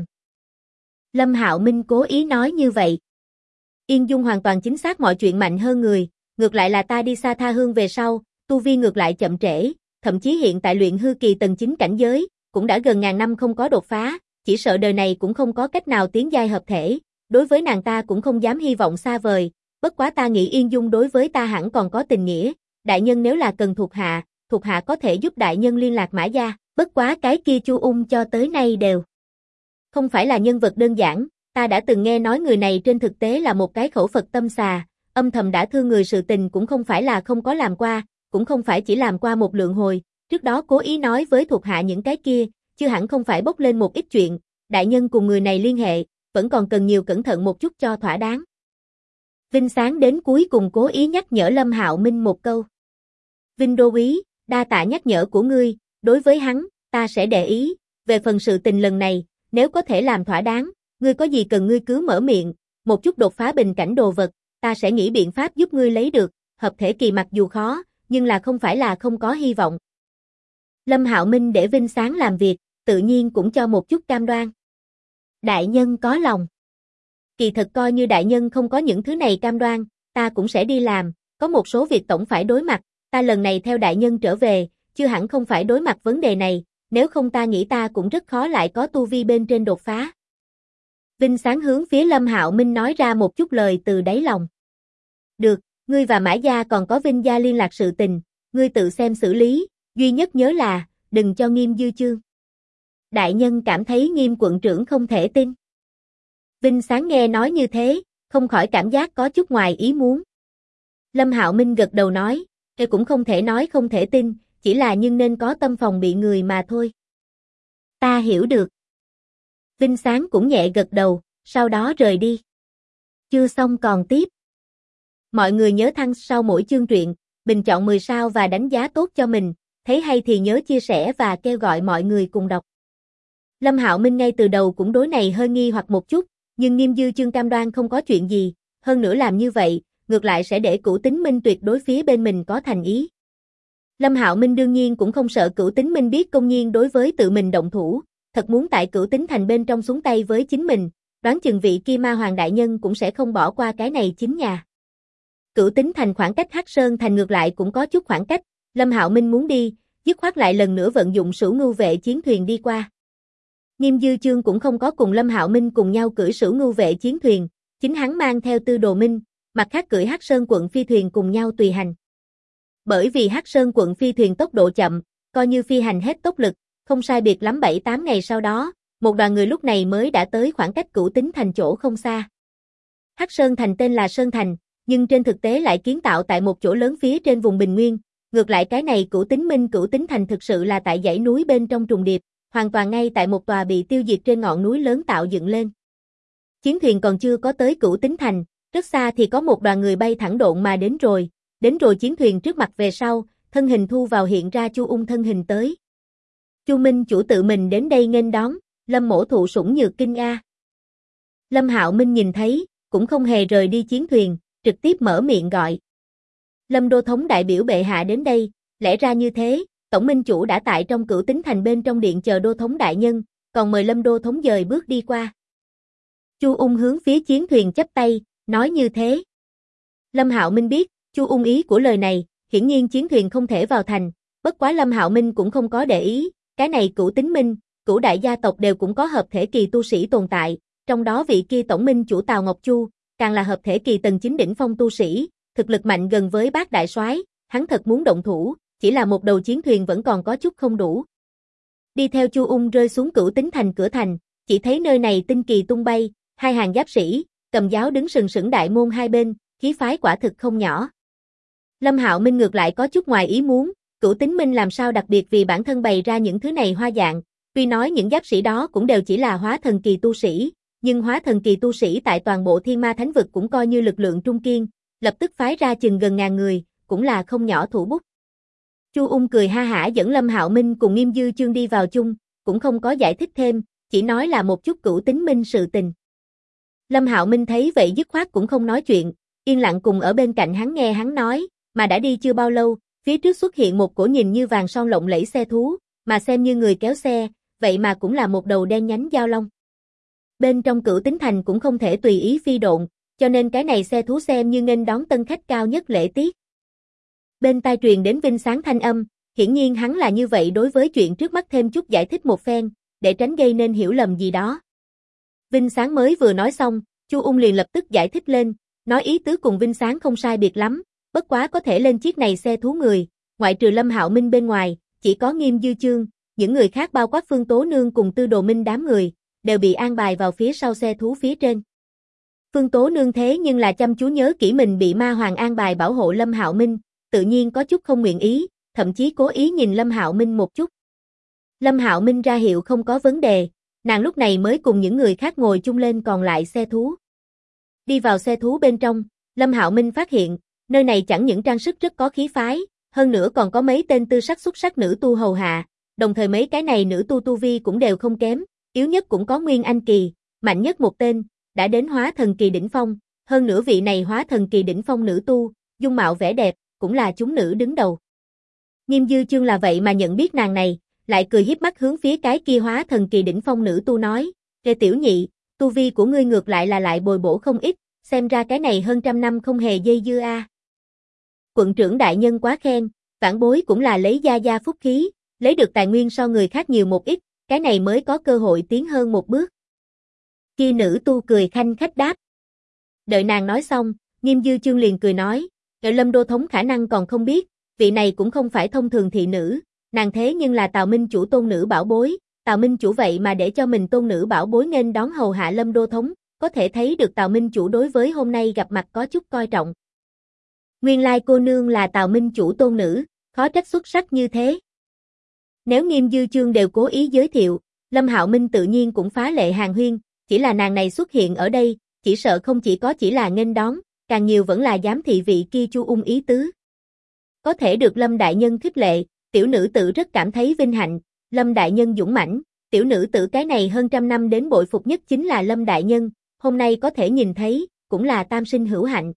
Lâm Hạo Minh cố ý nói như vậy. Yên Dung hoàn toàn chính xác mọi chuyện mạnh hơn người, ngược lại là ta đi xa tha hương về sau, tu vi ngược lại chậm trễ, thậm chí hiện tại luyện hư kỳ tầng 9 cảnh giới, cũng đã gần ngàn năm không có đột phá, chỉ sợ đời này cũng không có cách nào tiến giai hợp thể, đối với nàng ta cũng không dám hy vọng xa vời, bất quá ta nghĩ Yên Dung đối với ta hẳn còn có tình nghĩa, đại nhân nếu là cần thuộc hạ có thể giúp đại nhân liên lạc Mã Gia, bất quá cái kia Chu Ung cho tới nay đều không phải là nhân vật đơn giản, ta đã từng nghe nói người này trên thực tế là một cái khẩu Phật tâm xà, âm thầm đã thương người sự tình cũng không phải là không có làm qua, cũng không phải chỉ làm qua một lượng hồi, trước đó cố ý nói với thuộc hạ những cái kia, chứ hẳn không phải bốc lên một ít chuyện, đại nhân cùng người này liên hệ, vẫn còn cần nhiều cẩn thận một chút cho thỏa đáng. Vinh Sáng đến cuối cùng cố ý nhắc nhở Lâm Hạo Minh một câu. Vinh đô úy, đa tạ nhắc nhở của ngươi, đối với hắn, ta sẽ để ý, về phần sự tình lần này, nếu có thể làm thỏa đáng, ngươi có gì cần ngươi cứ mở miệng, một chút đột phá bình cảnh đồ vật, ta sẽ nghĩ biện pháp giúp ngươi lấy được, hợp thể kỳ mặc dù khó, nhưng là không phải là không có hy vọng. Lâm Hạo Minh để Vinh Sáng làm việc, tự nhiên cũng cho một chút cam đoan. Đại nhân có lòng. Kỳ thật coi như đại nhân không có những thứ này cam đoan, ta cũng sẽ đi làm, có một số việc tổng phải đối mặt, ta lần này theo đại nhân trở về, chưa hẳn không phải đối mặt vấn đề này, nếu không ta nghĩ ta cũng rất khó lại có tu vi bên trên đột phá. Vinh Sáng hướng phía Lâm Hạo Minh nói ra một chút lời từ đáy lòng. Được, ngươi và Mã Gia còn có Vinh Gia liên lạc sự tình, ngươi tự xem xử lý, duy nhất nhớ là, đừng cho Nghiêm dư chương. Đại nhân cảm thấy Nghiêm quận trưởng không thể tin. Vinh Sáng nghe nói như thế, không khỏi cảm giác có chút ngoài ý muốn. Lâm Hạo Minh gật đầu nói, cũng không thể nói không thể tin, chỉ là nhưng nên có tâm phòng bị người mà thôi. Ta hiểu được. Vinh Sáng cũng nhẹ gật đầu, sau đó rời đi. Chưa xong còn tiếp. Mọi người nhớ thăng sau mỗi chương truyện, bình chọn 10 sao và đánh giá tốt cho mình, thấy hay thì nhớ chia sẻ và kêu gọi mọi người cùng đọc. Lâm Hạo Minh ngay từ đầu cũng đối này hơi nghi hoặc một chút, nhưng Nghiêm dư chương cam đoan không có chuyện gì, hơn nữa làm như vậy, ngược lại sẽ để Cửu Tính Minh tuyệt đối phía bên mình có thành ý. Lâm Hạo Minh đương nhiên cũng không sợ Cửu Tính Minh biết công nhiên đối với tự mình động thủ, thật muốn tại Cửu Tính Thành bên trong xuống tay với chính mình, đoán chừng vị kia ma hoàng đại nhân cũng sẽ không bỏ qua cái này chính nhà. Cửu Tính Thành khoảng cách Hắc Sơn Thành ngược lại cũng có chút khoảng cách, Lâm Hạo Minh muốn đi, dứt khoát lại lần nữa vận dụng Sửu Ngưu Vệ chiến thuyền đi qua. Nghiêm dư chương cũng không có cùng Lâm Hạo Minh cùng nhau cưỡi Sửu Ngưu Vệ chiến thuyền, chính hắn mang theo Tư Đồ Minh, mặt khác cưỡi Hắc Sơn quận phi thuyền cùng nhau tùy hành. Bởi vì Hắc Sơn quận phi thuyền tốc độ chậm, coi như phi hành hết tốc lực, không sai biệt lắm 7-8 ngày sau đó, một đoàn người lúc này mới đã tới khoảng cách Cửu Tính Thành chỗ không xa. Hắc Sơn Thành tên là Sơn Thành, nhưng trên thực tế lại kiến tạo tại một chỗ lớn phía trên vùng bình nguyên, ngược lại cái này Cửu Tính Thành thực sự là tại dãy núi bên trong trùng điệp, hoàn toàn ngay tại một tòa bị tiêu diệt trên ngọn núi lớn tạo dựng lên. Chiến thuyền còn chưa có tới Cửu Tính Thành, rất xa thì có một đoàn người bay thẳng độn mà đến rồi chiến thuyền trước mặt về sau, thân hình thu vào hiện ra Chu Ung thân hình tới. Chu Minh chủ tự mình đến đây nghênh đón, Lâm mỗ thụ sủng nhược kinh a. Lâm Hạo Minh nhìn thấy, cũng không hề rời đi chiến thuyền, trực tiếp mở miệng gọi. Lâm đô thống đại biểu bệ hạ đến đây, lẽ ra như thế, tổng minh chủ đã tại trong Cửu Tính Thành bên trong điện chờ đô thống đại nhân, còn mời Lâm đô thống dời bước đi qua. Chu Ung hướng phía chiến thuyền chắp tay, nói như thế. Lâm Hạo Minh biết, Chu Ung ý của lời này, hiển nhiên chiến thuyền không thể vào thành, bất quá Lâm Hạo Minh cũng không có để ý, cái này Cửu Tính Minh, Cửu đại gia tộc đều cũng có hợp thể kỳ tu sĩ tồn tại, trong đó vị kia tổng minh chủ Tào Ngọc Chu, càng là hợp thể kỳ tầng 9 đỉnh phong tu sĩ, thực lực mạnh gần với Bát đại soái, hắn thật muốn động thủ, chỉ là một đầu chiến thuyền vẫn còn có chút không đủ. Đi theo Chu Ung rơi xuống Cửu Tính Thành cửa thành, chỉ thấy nơi này tinh kỳ tung bay, hai hàng giáp sĩ, cầm giáo đứng sừng sững đại môn hai bên, khí phái quả thực không nhỏ. Lâm Hạo Minh ngược lại có chút ngoài ý muốn, Cửu Tính Minh làm sao đặc biệt vì bản thân bày ra những thứ này hoa dạng, tuy nói những giáp sĩ đó cũng đều chỉ là hóa thần kỳ tu sĩ, nhưng hóa thần kỳ tu sĩ tại toàn bộ Thiên Ma Thánh vực cũng coi như lực lượng trung kiên, lập tức phái ra chừng gần ngàn người, cũng là không nhỏ thủ bút. Chu Ung cười ha hả dẫn Lâm Hạo Minh cùng Nghiêm dư chương đi vào chung, cũng không có giải thích thêm, chỉ nói là một chút Cửu Tính Minh sự tình. Lâm Hạo Minh thấy vậy dứt khoát cũng không nói chuyện, yên lặng cùng ở bên cạnh hắn nghe hắn nói, mà đã đi chưa bao lâu, phía trước xuất hiện một cổ nhìn như vàng son lộng lẫy xe thú, mà xem như người kéo xe, vậy mà cũng là một đầu đen nhánh giao long. Bên trong Cửu Tính Thành cũng không thể tùy ý phi độn, cho nên cái này xe thú xem như nghênh đón tân khách cao nhất lễ tiết. Bên tai truyền đến Vinh Sáng thanh âm, hiển nhiên hắn là như vậy đối với chuyện trước mắt thêm chút giải thích một phen, để tránh gây nên hiểu lầm gì đó. Vinh Sáng mới vừa nói xong, Chu Ung liền lập tức giải thích lên, nói ý tứ cùng Vinh Sáng không sai biệt lắm, bất quá có thể lên chiếc này xe thú người, ngoại trừ Lâm Hạo Minh bên ngoài, chỉ có Nghiêm Dư Chương, những người khác bao quát Phương Tố Nương cùng Tư Đồ Minh đám người, đều bị an bài vào phía sau xe thú phía trên. Phương Tố Nương thế nhưng là chăm chú nhớ kỹ mình bị Ma Hoàng an bài bảo hộ Lâm Hạo Minh, tự nhiên có chút không nguyện ý, thậm chí cố ý nhìn Lâm Hạo Minh một chút. Lâm Hạo Minh ra hiệu không có vấn đề, nàng lúc này mới cùng những người khác ngồi chung lên còn lại xe thú. Đi vào xe thú bên trong, Lâm Hạo Minh phát hiện, nơi này chẳng những trang sức rất có khí phái, hơn nữa còn có mấy tên tư sắc xuất sắc nữ tu hầu hạ, đồng thời mấy cái này nữ tu vi cũng đều không kém, yếu nhất cũng có Nguyên Anh kỳ, mạnh nhất một tên, đã đến Hóa Thần kỳ đỉnh phong, hơn nữa vị này Hóa Thần kỳ đỉnh phong nữ tu, dung mạo vẻ đẹp, cũng là chúng nữ đứng đầu. Nghiêm Dư Chương là vậy mà nhận biết nàng này, lại cười hiếp mắt hướng phía cái kia Hóa Thần kỳ đỉnh phong nữ tu nói, "Kê tiểu nhị, tu vi của ngươi ngược lại là lại bồi bổ không ít, xem ra cái này hơn trăm năm không hề dây dưa a." Quận trưởng đại nhân quá khen, vãn bối cũng là lấy gia gia phúc khí, lấy được tài nguyên so người khác nhiều một ít, cái này mới có cơ hội tiến hơn một bước. Kia nữ tu cười khanh khách đáp. Đợi nàng nói xong, Nghiêm Dư Chương liền cười nói, Lâm đô thống khả năng còn không biết, vị này cũng không phải thông thường thị nữ, nàng thế nhưng là Tào Minh chủ tôn nữ bảo bối, Tào Minh chủ vậy mà để cho mình tôn nữ bảo bối nghênh đón hầu hạ Lâm đô thống, có thể thấy được Tào Minh chủ đối với hôm nay gặp mặt có chút coi trọng. Nguyên lai cô nương là Tào Minh chủ tôn nữ, khó trách xuất sắc như thế. Nếu Nghiêm Dư Chương đều cố ý giới thiệu, Lâm Hạo Minh tự nhiên cũng phá lệ hàng huyên, chỉ là nàng này xuất hiện ở đây, chỉ sợ không chỉ là nghênh đón, càng nhiều vẫn là giám thị vị kia Chu Ung ý tứ. Có thể được Lâm đại nhân khích lệ, tiểu nữ tử rất cảm thấy vinh hạnh, Lâm đại nhân dũng mãnh, tiểu nữ tử cái này hơn trăm năm đến bội phục nhất chính là Lâm đại nhân, hôm nay có thể nhìn thấy, cũng là tam sinh hữu hạnh.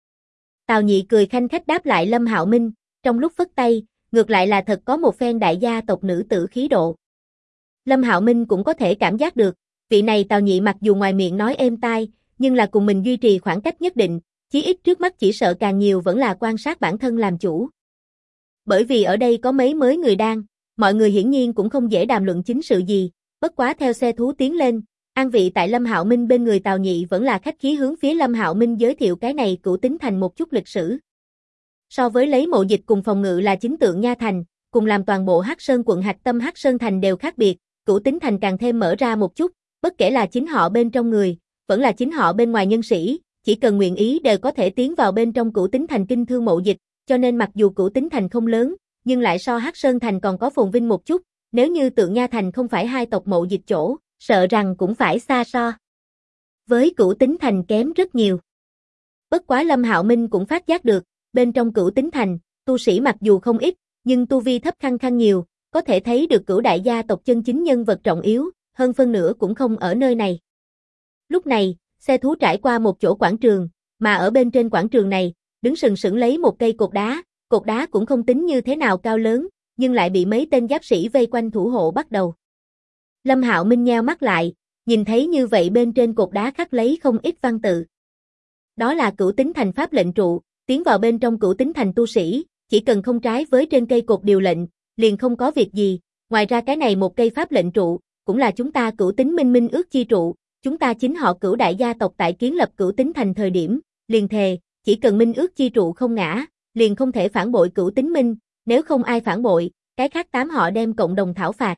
Tào Nhị cười khanh khách đáp lại Lâm Hạo Minh, trong lúc phất tay, ngược lại là thật có một phen đại gia tộc nữ tử khí độ. Lâm Hạo Minh cũng có thể cảm giác được, vị này Tào Nhị mặc dù ngoài miệng nói êm tai, nhưng là cùng mình duy trì khoảng cách nhất định, chí ít trước mắt chỉ sợ càng nhiều vẫn là quan sát bản thân làm chủ. Bởi vì ở đây có mấy mới người đang, mọi người hiển nhiên cũng không dễ đàm luận chính sự gì, bất quá theo xe thú tiến lên, an vị tại Lâm Hạo Minh bên người Tào Nhị vẫn là khách khí hướng phía Lâm Hạo Minh giới thiệu cái này Cửu Tính Thành một chút lịch sử. So với lấy mộ dịch cùng phòng ngự là chính tượng nha thành, cùng làm toàn bộ Hắc Sơn quận hạch tâm Hắc Sơn thành đều khác biệt, Cửu Tính Thành càng thêm mở ra một chút, bất kể là chính họ bên trong người, vẫn là chính họ bên ngoài nhân sĩ, chỉ cần nguyện ý đều có thể tiến vào bên trong Cửu Tính Thành kinh thương mộ dịch, cho nên mặc dù Cửu Tính Thành không lớn, nhưng lại so Hắc Sơn thành còn có phồn vinh một chút, nếu như Tượng Nha thành không phải hai tộc mộ dịch chỗ, sợ rằng cũng phải xa so với Cửu Tính Thành kém rất nhiều. Bất quá Lâm Hạo Minh cũng phát giác được, bên trong Cửu Tính Thành, tu sĩ mặc dù không ít, nhưng tu vi thấp khăng khăng nhiều, có thể thấy được Cửu đại gia tộc chân chính nhân vật trọng yếu, hơn phân nửa cũng không ở nơi này. Lúc này, xe thú trải qua một chỗ quảng trường, mà ở bên trên quảng trường này, đứng sừng sững lấy một cây cột đá cũng không tính như thế nào cao lớn, nhưng lại bị mấy tên giáp sĩ vây quanh thủ hộ bắt đầu. Lâm Hạo Minh nheo mắt lại, nhìn thấy như vậy bên trên cột đá khắc lấy không ít văn tự. Đó là Cửu Tính Thành pháp lệnh trụ, tiến vào bên trong Cửu Tính Thành tu sĩ, chỉ cần không trái với trên cây cột điều lệnh, liền không có việc gì, ngoài ra cái này một cây pháp lệnh trụ, cũng là chúng ta Cửu Tính Minh minh ước chi trụ, chúng ta chính họ Cửu đại gia tộc tại kiến lập Cửu Tính Thành thời điểm, liền thề, chỉ cần minh ước chi trụ không ngã, liền không thể phản bội Cửu Tính Minh, nếu không ai phản bội, cái khác 8 họ đem cộng đồng thảo phạt.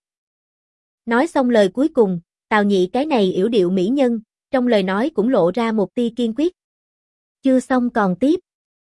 Nói xong lời cuối cùng, Tào Nhị cái này yểu điệu mỹ nhân, trong lời nói cũng lộ ra một tia kiên quyết. Chưa xong còn tiếp.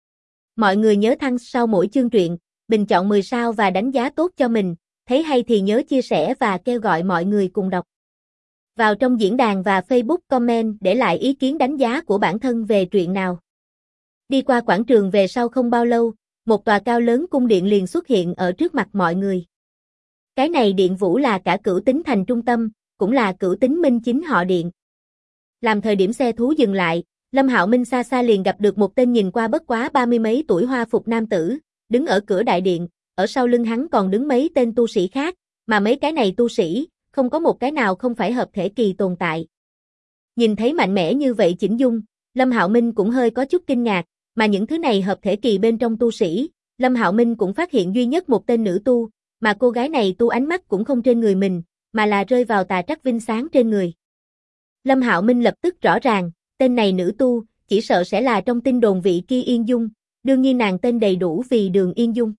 Mọi người nhớ thăng sau mỗi chương truyện, bình chọn 10 sao và đánh giá tốt cho mình, thấy hay thì nhớ chia sẻ và kêu gọi mọi người cùng đọc. Vào trong diễn đàn và Facebook comment để lại ý kiến đánh giá của bản thân về truyện nào. Đi qua quảng trường về sau không bao lâu, một tòa cao lớn cung điện liền xuất hiện ở trước mặt mọi người. Cái này điện vũ là cả Cửu Tính Thành trung tâm, cũng là Cửu Tính Minh chính họ điện. Làm thời điểm xe thú dừng lại, Lâm Hạo Minh xa xa liền gặp được một tên nhìn qua bất quá 30 mấy tuổi hoa phục nam tử, đứng ở cửa đại điện, ở sau lưng hắn còn đứng mấy tên tu sĩ khác, mà mấy cái này tu sĩ, không có một cái nào không phải hợp thể kỳ tồn tại. Nhìn thấy mạnh mẽ như vậy chỉnh dung, Lâm Hạo Minh cũng hơi có chút kinh ngạc, mà những thứ này hợp thể kỳ bên trong tu sĩ, Lâm Hạo Minh cũng phát hiện duy nhất một tên nữ tu, mà cô gái này tu ánh mắt cũng không trên người mình, mà là rơi vào Tà Trắc Vinh Sáng trên người. Lâm Hạo Minh lập tức rõ ràng, tên này nữ tu, chỉ sợ sẽ là trong tin đồn vị kia Yên Dung, đương nhiên nàng tên đầy đủ vì Đường Yên Dung.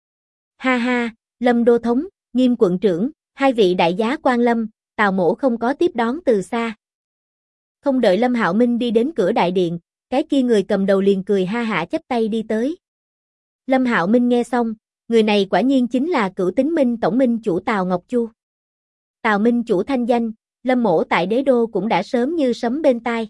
Ha ha, Lâm Đô Thống, Nghiêm quận trưởng, hai vị đại giá quan lâm, Tào mỗ không có tiếp đón từ xa. Không đợi Lâm Hạo Minh đi đến cửa đại điện, cái kia người cầm đầu liền cười ha hả chắp tay đi tới. Lâm Hạo Minh nghe xong, người này quả nhiên chính là Cửu Tính Minh tổng minh chủ Tào Ngọc Chu. Tào minh chủ thanh danh, Lâm mỗ tại đế đô cũng đã sớm như sấm bên tai.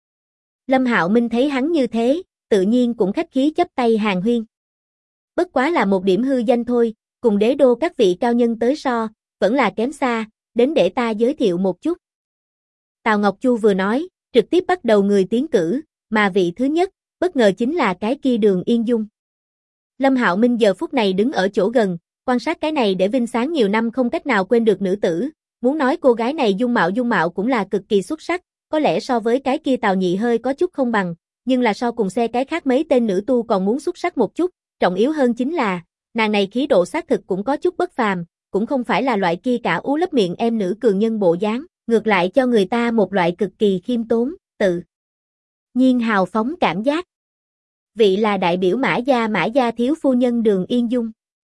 Lâm Hạo Minh thấy hắn như thế, tự nhiên cũng khách khí chắp tay hàng huyên. Bất quá là một điểm hư danh thôi, cùng đế đô các vị cao nhân tới so, vẫn là kém xa, đến để ta giới thiệu một chút. Tào Ngọc Chu vừa nói, trực tiếp bắt đầu người tiến cử, mà vị thứ nhất, bất ngờ chính là cái kia Đường Yên Dung. Lâm Hạo Minh giờ phút này đứng ở chỗ gần, quan sát cái này để vinh sáng nhiều năm không cách nào quên được nữ tử, muốn nói cô gái này dung mạo cũng là cực kỳ xuất sắc, có lẽ so với cái kia Tào Nhị hơi có chút không bằng, nhưng là so cùng xe cái khác mấy tên nữ tu còn muốn xuất sắc một chút, trọng yếu hơn chính là, nàng này khí độ xác thực cũng có chút bất phàm, cũng không phải là loại kia cả ú lấp miệng em nữ cường nhân bộ dáng, ngược lại cho người ta một loại cực kỳ khiêm tốn, tự nhiên hào phóng cảm giác. Vị là đại biểu Mã gia thiếu phu nhân Đường Yên Dung.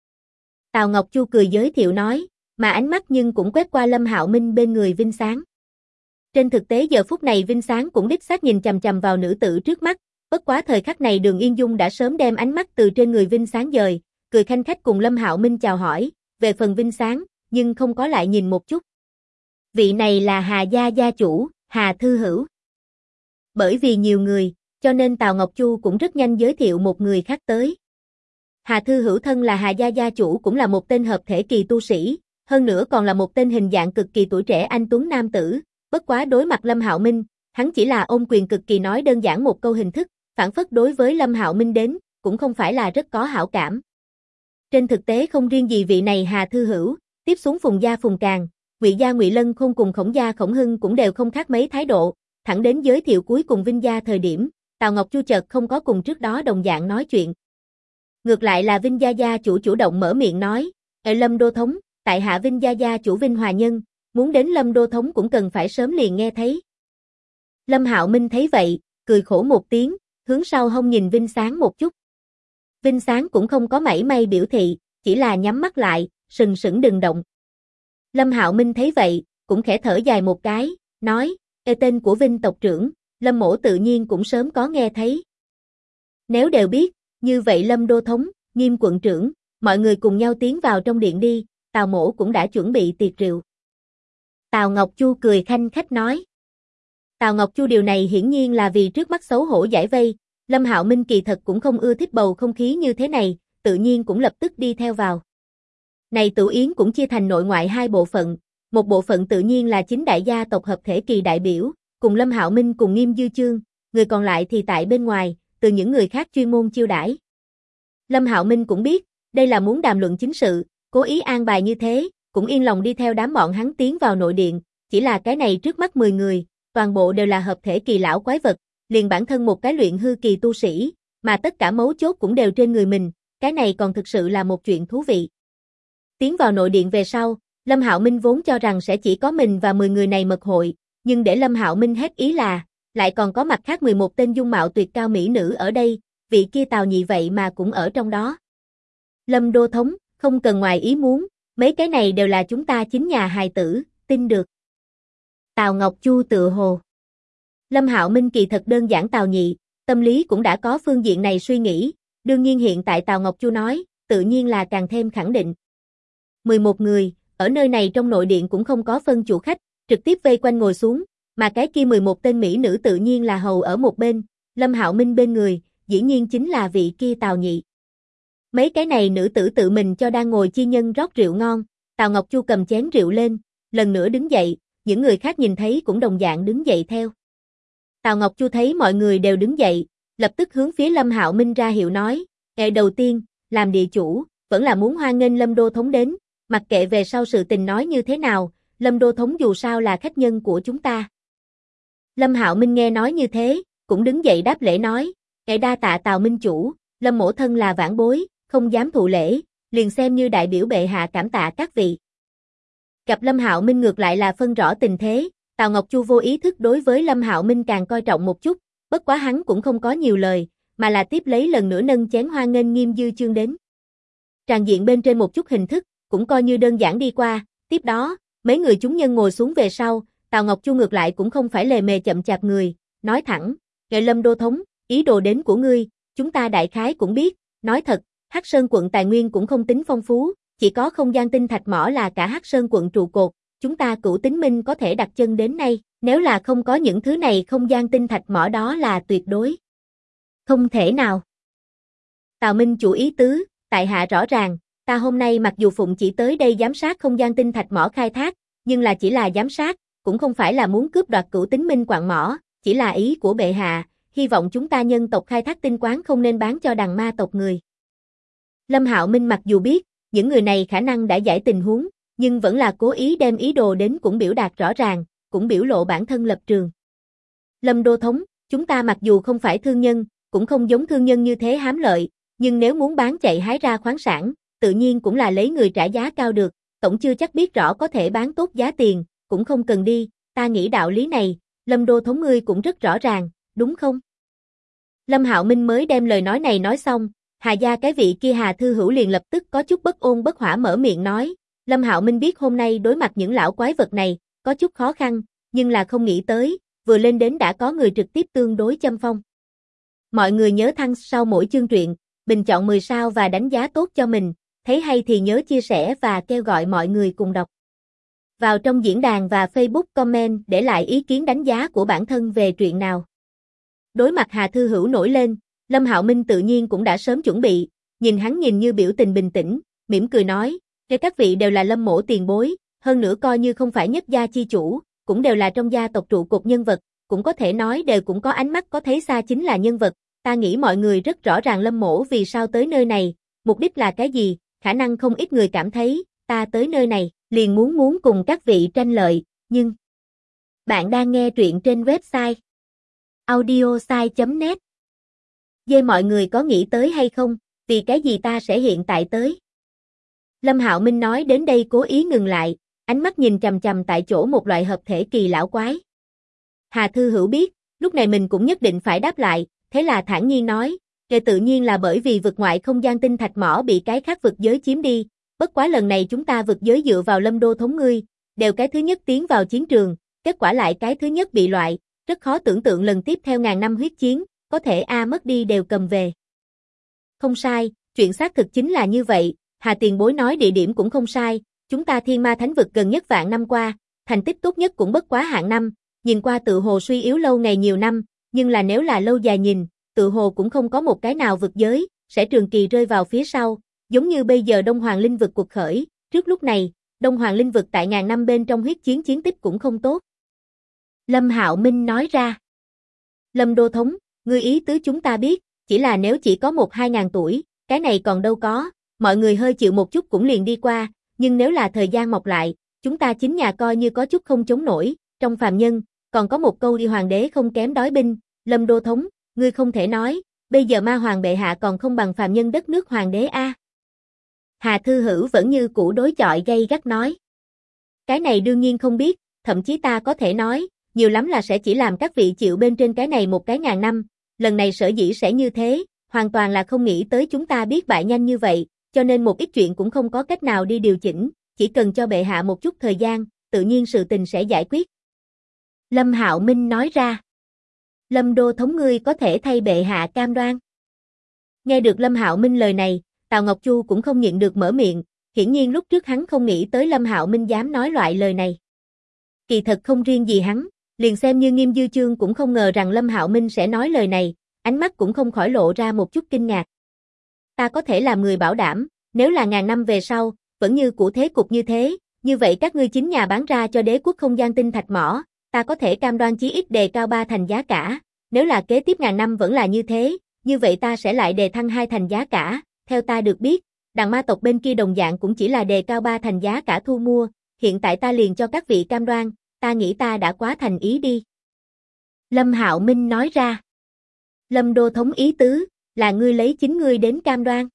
Tào Ngọc Chu cười giới thiệu nói, mà ánh mắt nhưng cũng quét qua Lâm Hạo Minh bên người Vinh Sáng. Trên thực tế giờ phút này Vinh Sáng cũng đích xác nhìn chằm chằm vào nữ tử trước mắt, bất quá thời khắc này Đường Yên Dung đã sớm đem ánh mắt từ trên người Vinh Sáng dời, cười khanh khách cùng Lâm Hạo Minh chào hỏi, về phần Vinh Sáng, nhưng không có lại nhìn một chút. Vị này là Hà gia gia chủ, Hà Thư Hữu. Bởi vì nhiều người, cho nên Tào Ngọc Chu cũng rất nhanh giới thiệu một người khác tới. Hà Thư Hữu thân là Hà gia gia chủ cũng là một tên hợp thể kỳ tu sĩ, hơn nữa còn là một tên hình dạng cực kỳ tuổi trẻ anh tuấn nam tử, bất quá đối mặt Lâm Hạo Minh, hắn chỉ là ôm quyền cực kỳ nói đơn giản một câu hình thức, phản phất đối với Lâm Hạo Minh đến, cũng không phải là rất có hảo cảm. Trên thực tế không riêng gì vị này Hà Thư Hữu, tiếp xuống Phùng gia Phùng Càn, Ngụy gia Ngụy Lân Khôn cùng Khổng gia Khổng Hưng cũng đều không khác mấy thái độ, thẳng đến giới thiệu cuối cùng Vinh gia thời điểm, Tào Ngọc Chu chợt không có cùng trước đó đồng dạng nói chuyện. Ngược lại là Vinh gia gia chủ động mở miệng nói, Lâm Đô Thống, tại hạ Vinh gia gia chủ Vinh Hòa Nhân, muốn đến Lâm Đô Thống cũng cần phải sớm liền nghe thấy. Lâm Hạo Minh thấy vậy, cười khổ một tiếng, hướng sau hông nhìn Vinh Sáng một chút. Vinh Sáng cũng không có mảy may biểu thị, chỉ là nhắm mắt lại, sừng sững đừng động. Lâm Hạo Minh thấy vậy, cũng khẽ thở dài một cái, nói, tên của Vinh tộc trưởng, Lâm mỗ tự nhiên cũng sớm có nghe thấy. Nếu đều biết, như vậy Lâm Đô Thống, Nghiêm quận trưởng, mọi người cùng nhau tiến vào trong điện đi, Tào mỗ cũng đã chuẩn bị tiệc rượu. Tào Ngọc Chu cười khanh khách nói. Tào Ngọc Chu điều này hiển nhiên là vì trước mắt xấu hổ giải vây, Lâm Hạo Minh kỳ thật cũng không ưa thích bầu không khí như thế này, tự nhiên cũng lập tức đi theo vào. Này tửu yến cũng chia thành nội ngoại hai bộ phận, một bộ phận tự nhiên là chính đại gia tộc hợp thể kỳ đại biểu, cùng Lâm Hạo Minh cùng Nghiêm Dư Chương, người còn lại thì tại bên ngoài, từ những người khác chuyên môn chiêu đãi. Lâm Hạo Minh cũng biết, đây là muốn đàm luận chính sự, cố ý an bài như thế, cũng yên lòng đi theo đám bọn hắn tiến vào nội điện, chỉ là cái này trước mắt 10 người, toàn bộ đều là hợp thể kỳ lão quái vật, liền bản thân một cái luyện hư kỳ tu sĩ, mà tất cả mấu chốt cũng đều trên người mình, cái này còn thực sự là một chuyện thú vị. Tiến vào nội điện về sau, Lâm Hạo Minh vốn cho rằng sẽ chỉ có mình và 10 người này mật hội, nhưng để Lâm Hạo Minh hết ý là, lại còn có mặt khác 11 tên dung mạo tuyệt cao mỹ nữ ở đây, vị kia Tào Nhị vậy mà cũng ở trong đó. Lâm Đô Thống, không cần ngoài ý muốn, mấy cái này đều là chúng ta chính nhà hài tử, tin được. Tào Ngọc Chu tự hồ. Lâm Hạo Minh kỳ thật đơn giản Tào Nhị, tâm lý cũng đã có phương diện này suy nghĩ, đương nhiên hiện tại Tào Ngọc Chu nói, tự nhiên là càng thêm khẳng định. 11 người, ở nơi này trong nội điện cũng không có phân chủ khách, trực tiếp vây quanh ngồi xuống, mà cái kia 11 tên mỹ nữ tự nhiên là hầu ở một bên, Lâm Hạo Minh bên người, dĩ nhiên chính là vị kia Tào Nhị. Mấy cái này nữ tử tự mình cho đang ngồi chi nhân rót rượu ngon, Tào Ngọc Chu cầm chén rượu lên, lần nữa đứng dậy, những người khác nhìn thấy cũng đồng dạng đứng dậy theo. Tào Ngọc Chu thấy mọi người đều đứng dậy, lập tức hướng phía Lâm Hạo Minh ra hiệu nói, đầu tiên, làm địa chủ, vẫn là muốn hoan nghênh Lâm Đô Thống đến, mặc kệ về sau sự tình nói như thế nào, Lâm Đô Thống dù sao là khách nhân của chúng ta. Lâm Hạo Minh nghe nói như thế, cũng đứng dậy đáp lễ nói, đa tạ Tào Minh chủ, Lâm mỗ thân là vãn bối, không dám thụ lễ, liền xem như đại biểu bệ hạ cảm tạ các vị. Gặp Lâm Hạo Minh ngược lại là phân rõ tình thế, Tào Ngọc Chu vô ý thức đối với Lâm Hạo Minh càng coi trọng một chút, bất quá hắn cũng không có nhiều lời, mà là tiếp lấy lần nữa nâng chén hoan nghênh Nghiêm Dư Chương đến. Tràng diện bên trên một chút hình thức, cũng coi như đơn giản đi qua, tiếp đó, mấy người chúng nhân ngồi xuống về sau, Tào Ngọc Chu ngược lại cũng không phải lề mề chậm chạp người, nói thẳng, Lâm Đô Thống, ý đồ đến của ngươi, chúng ta đại khái cũng biết, nói thật, Hắc Sơn quận tài nguyên cũng không tính phong phú, chỉ có không gian tinh thạch mỏ là cả Hắc Sơn quận trụ cột, chúng ta Cửu Tính Minh có thể đặt chân đến nay, nếu là không có những thứ này không gian tinh thạch mỏ đó là tuyệt đối không thể nào. Tào Minh chủ ý tứ, tại hạ rõ ràng, ta hôm nay mặc dù phụng chỉ tới đây giám sát không gian tinh thạch mỏ khai thác, nhưng là chỉ là giám sát, cũng không phải là muốn cướp đoạt Cửu Tính Minh quặng mỏ, chỉ là ý của bệ hạ, hy vọng chúng ta nhân tộc khai thác tinh quán không nên bán cho đằng ma tộc người. Lâm Hạo Minh mặc dù biết, những người này khả năng đã giải tình huống, nhưng vẫn là cố ý đem ý đồ đến cũng biểu đạt rõ ràng, cũng biểu lộ bản thân lập trường. Lâm Đô Thống, chúng ta mặc dù không phải thương nhân, cũng không giống thương nhân như thế hám lợi, nhưng nếu muốn bán chạy hái ra khoáng sản, tự nhiên cũng là lấy người trả giá cao được, tổng chưa chắc biết rõ có thể bán tốt giá tiền, cũng không cần đi, ta nghĩ đạo lý này, Lâm Đô Thống ngươi cũng rất rõ ràng, đúng không? Lâm Hạo Minh mới đem lời nói này nói xong, Hà gia cái vị kia Hà Thư Hữu liền lập tức có chút bất ôn bất hỏa mở miệng nói, Lâm Hạo Minh biết hôm nay đối mặt những lão quái vật này, có chút khó khăn, nhưng là không nghĩ tới, vừa lên đến đã có người trực tiếp tương đối châm phong. Mọi người nhớ thăng sau mỗi chương truyện, bình chọn 10 sao và đánh giá tốt cho mình, thấy hay thì nhớ chia sẻ và kêu gọi mọi người cùng đọc. Vào trong diễn đàn và Facebook comment để lại ý kiến đánh giá của bản thân về truyện nào. Đối mặt Hà Thư Hữu nổi lên, Lâm Hạo Minh tự nhiên cũng đã sớm chuẩn bị, nhìn hắn nhìn như biểu tình bình tĩnh, mỉm cười nói, các vị đều là Lâm mỗ tiền bối, hơn nữa coi như không phải nhất gia chi chủ, cũng đều là trong gia tộc trụ cột nhân vật, cũng có thể nói đều cũng có ánh mắt có thấy xa chính là nhân vật, ta nghĩ mọi người rất rõ ràng Lâm mỗ vì sao tới nơi này, mục đích là cái gì, khả năng không ít người cảm thấy, ta tới nơi này, liền muốn cùng các vị tranh lợi, nhưng bạn đang nghe truyện trên website audiosai.net. Mọi người có nghĩ tới hay không, vì cái gì ta sẽ hiện tại tới? Lâm Hạo Minh nói đến đây cố ý ngừng lại, ánh mắt nhìn chằm chằm tại chỗ một loại hợp thể kỳ lão quái. Hà Thư Hữu biết, lúc này mình cũng nhất định phải đáp lại, thế là thản nhiên nói, tự nhiên là bởi vì vực ngoại không gian tinh thạch mỏ bị cái khác vực giới chiếm đi, bất quá lần này chúng ta vực giới dựa vào Lâm Đô Thống ngươi, đều cái thứ nhất tiến vào chiến trường, kết quả lại cái thứ nhất bị loại, rất khó tưởng tượng lần tiếp theo ngàn năm huyết chiến, có thể mất đi đều cầm về. Không sai, chuyện xác thực chính là như vậy, Hà tiền bối nói địa điểm cũng không sai, chúng ta Thiên Ma Thánh vực gần nhất vạn năm qua, thành tích tốt nhất cũng bất quá hạng năm, nhìn qua tự hồ suy yếu lâu ngày nhiều năm, nhưng là nếu là lâu dài nhìn, tự hồ cũng không có một cái nào vực giới, sẽ trường kỳ rơi vào phía sau, giống như bây giờ Đông Hoàng Linh vực cuộc khởi, trước lúc này, Đông Hoàng Linh vực tại ngàn năm bên trong huyết chiến chiến tích cũng không tốt. Lâm Hạo Minh nói ra, Lâm Đô Thống, ngươi ý tứ chúng ta biết, chỉ là nếu chỉ có 1-2 ngàn tuổi, cái này còn đâu có, mọi người hơi chịu một chút cũng liền đi qua, nhưng nếu là thời gian mọc lại, chúng ta chính nhà coi như có chút không chống nổi, trong phàm nhân, còn có một câu đi hoàng đế không kém đói binh, Lâm Đô Thống, ngươi không thể nói, bây giờ ma hoàng bệ hạ còn không bằng phàm nhân đất nước hoàng đế a. Hà Thư Hữu vẫn như cũ đối chọi gay gắt nói. Cái này đương nhiên không biết, thậm chí ta có thể nói, nhiều lắm là sẽ chỉ làm các vị chịu bên trên cái này một cái ngàn năm, lần này sở dĩ sẽ như thế, hoàn toàn là không nghĩ tới chúng ta biết bại nhanh như vậy, cho nên một ít chuyện cũng không có cách nào đi điều chỉnh, chỉ cần cho bệ hạ một chút thời gian, tự nhiên sự tình sẽ giải quyết. Lâm Hạo Minh nói ra. Lâm Đô Thống ngươi có thể thay bệ hạ cam đoan. Nghe được Lâm Hạo Minh lời này, Tào Ngọc Chu cũng không nhịn được mở miệng, hiển nhiên lúc trước hắn không nghĩ tới Lâm Hạo Minh dám nói loại lời này. Kỳ thật không riêng gì hắn, liền xem như Nghiêm Dư Chương cũng không ngờ rằng Lâm Hạo Minh sẽ nói lời này, ánh mắt cũng không khỏi lộ ra một chút kinh ngạc. Ta có thể làm người bảo đảm, nếu là ngàn năm về sau, vẫn như cũ thế cục như thế, như vậy các ngươi chính nhà bán ra cho đế quốc không gian tinh thạch mỏ, ta có thể cam đoan chí ít đề cao 3 thành giá cả, nếu là kế tiếp ngàn năm vẫn là như thế, như vậy ta sẽ lại đề thăng 2 thành giá cả, theo ta được biết, đằng ma tộc bên kia đồng dạng cũng chỉ là đề cao 3 thành giá cả thu mua, hiện tại ta liền cho các vị cam đoan, ta nghĩ ta đã quá thành ý đi. Lâm Hạo Minh nói ra. Lâm Đô thống ý tứ, là ngươi lấy chính ngươi đến cam đoan.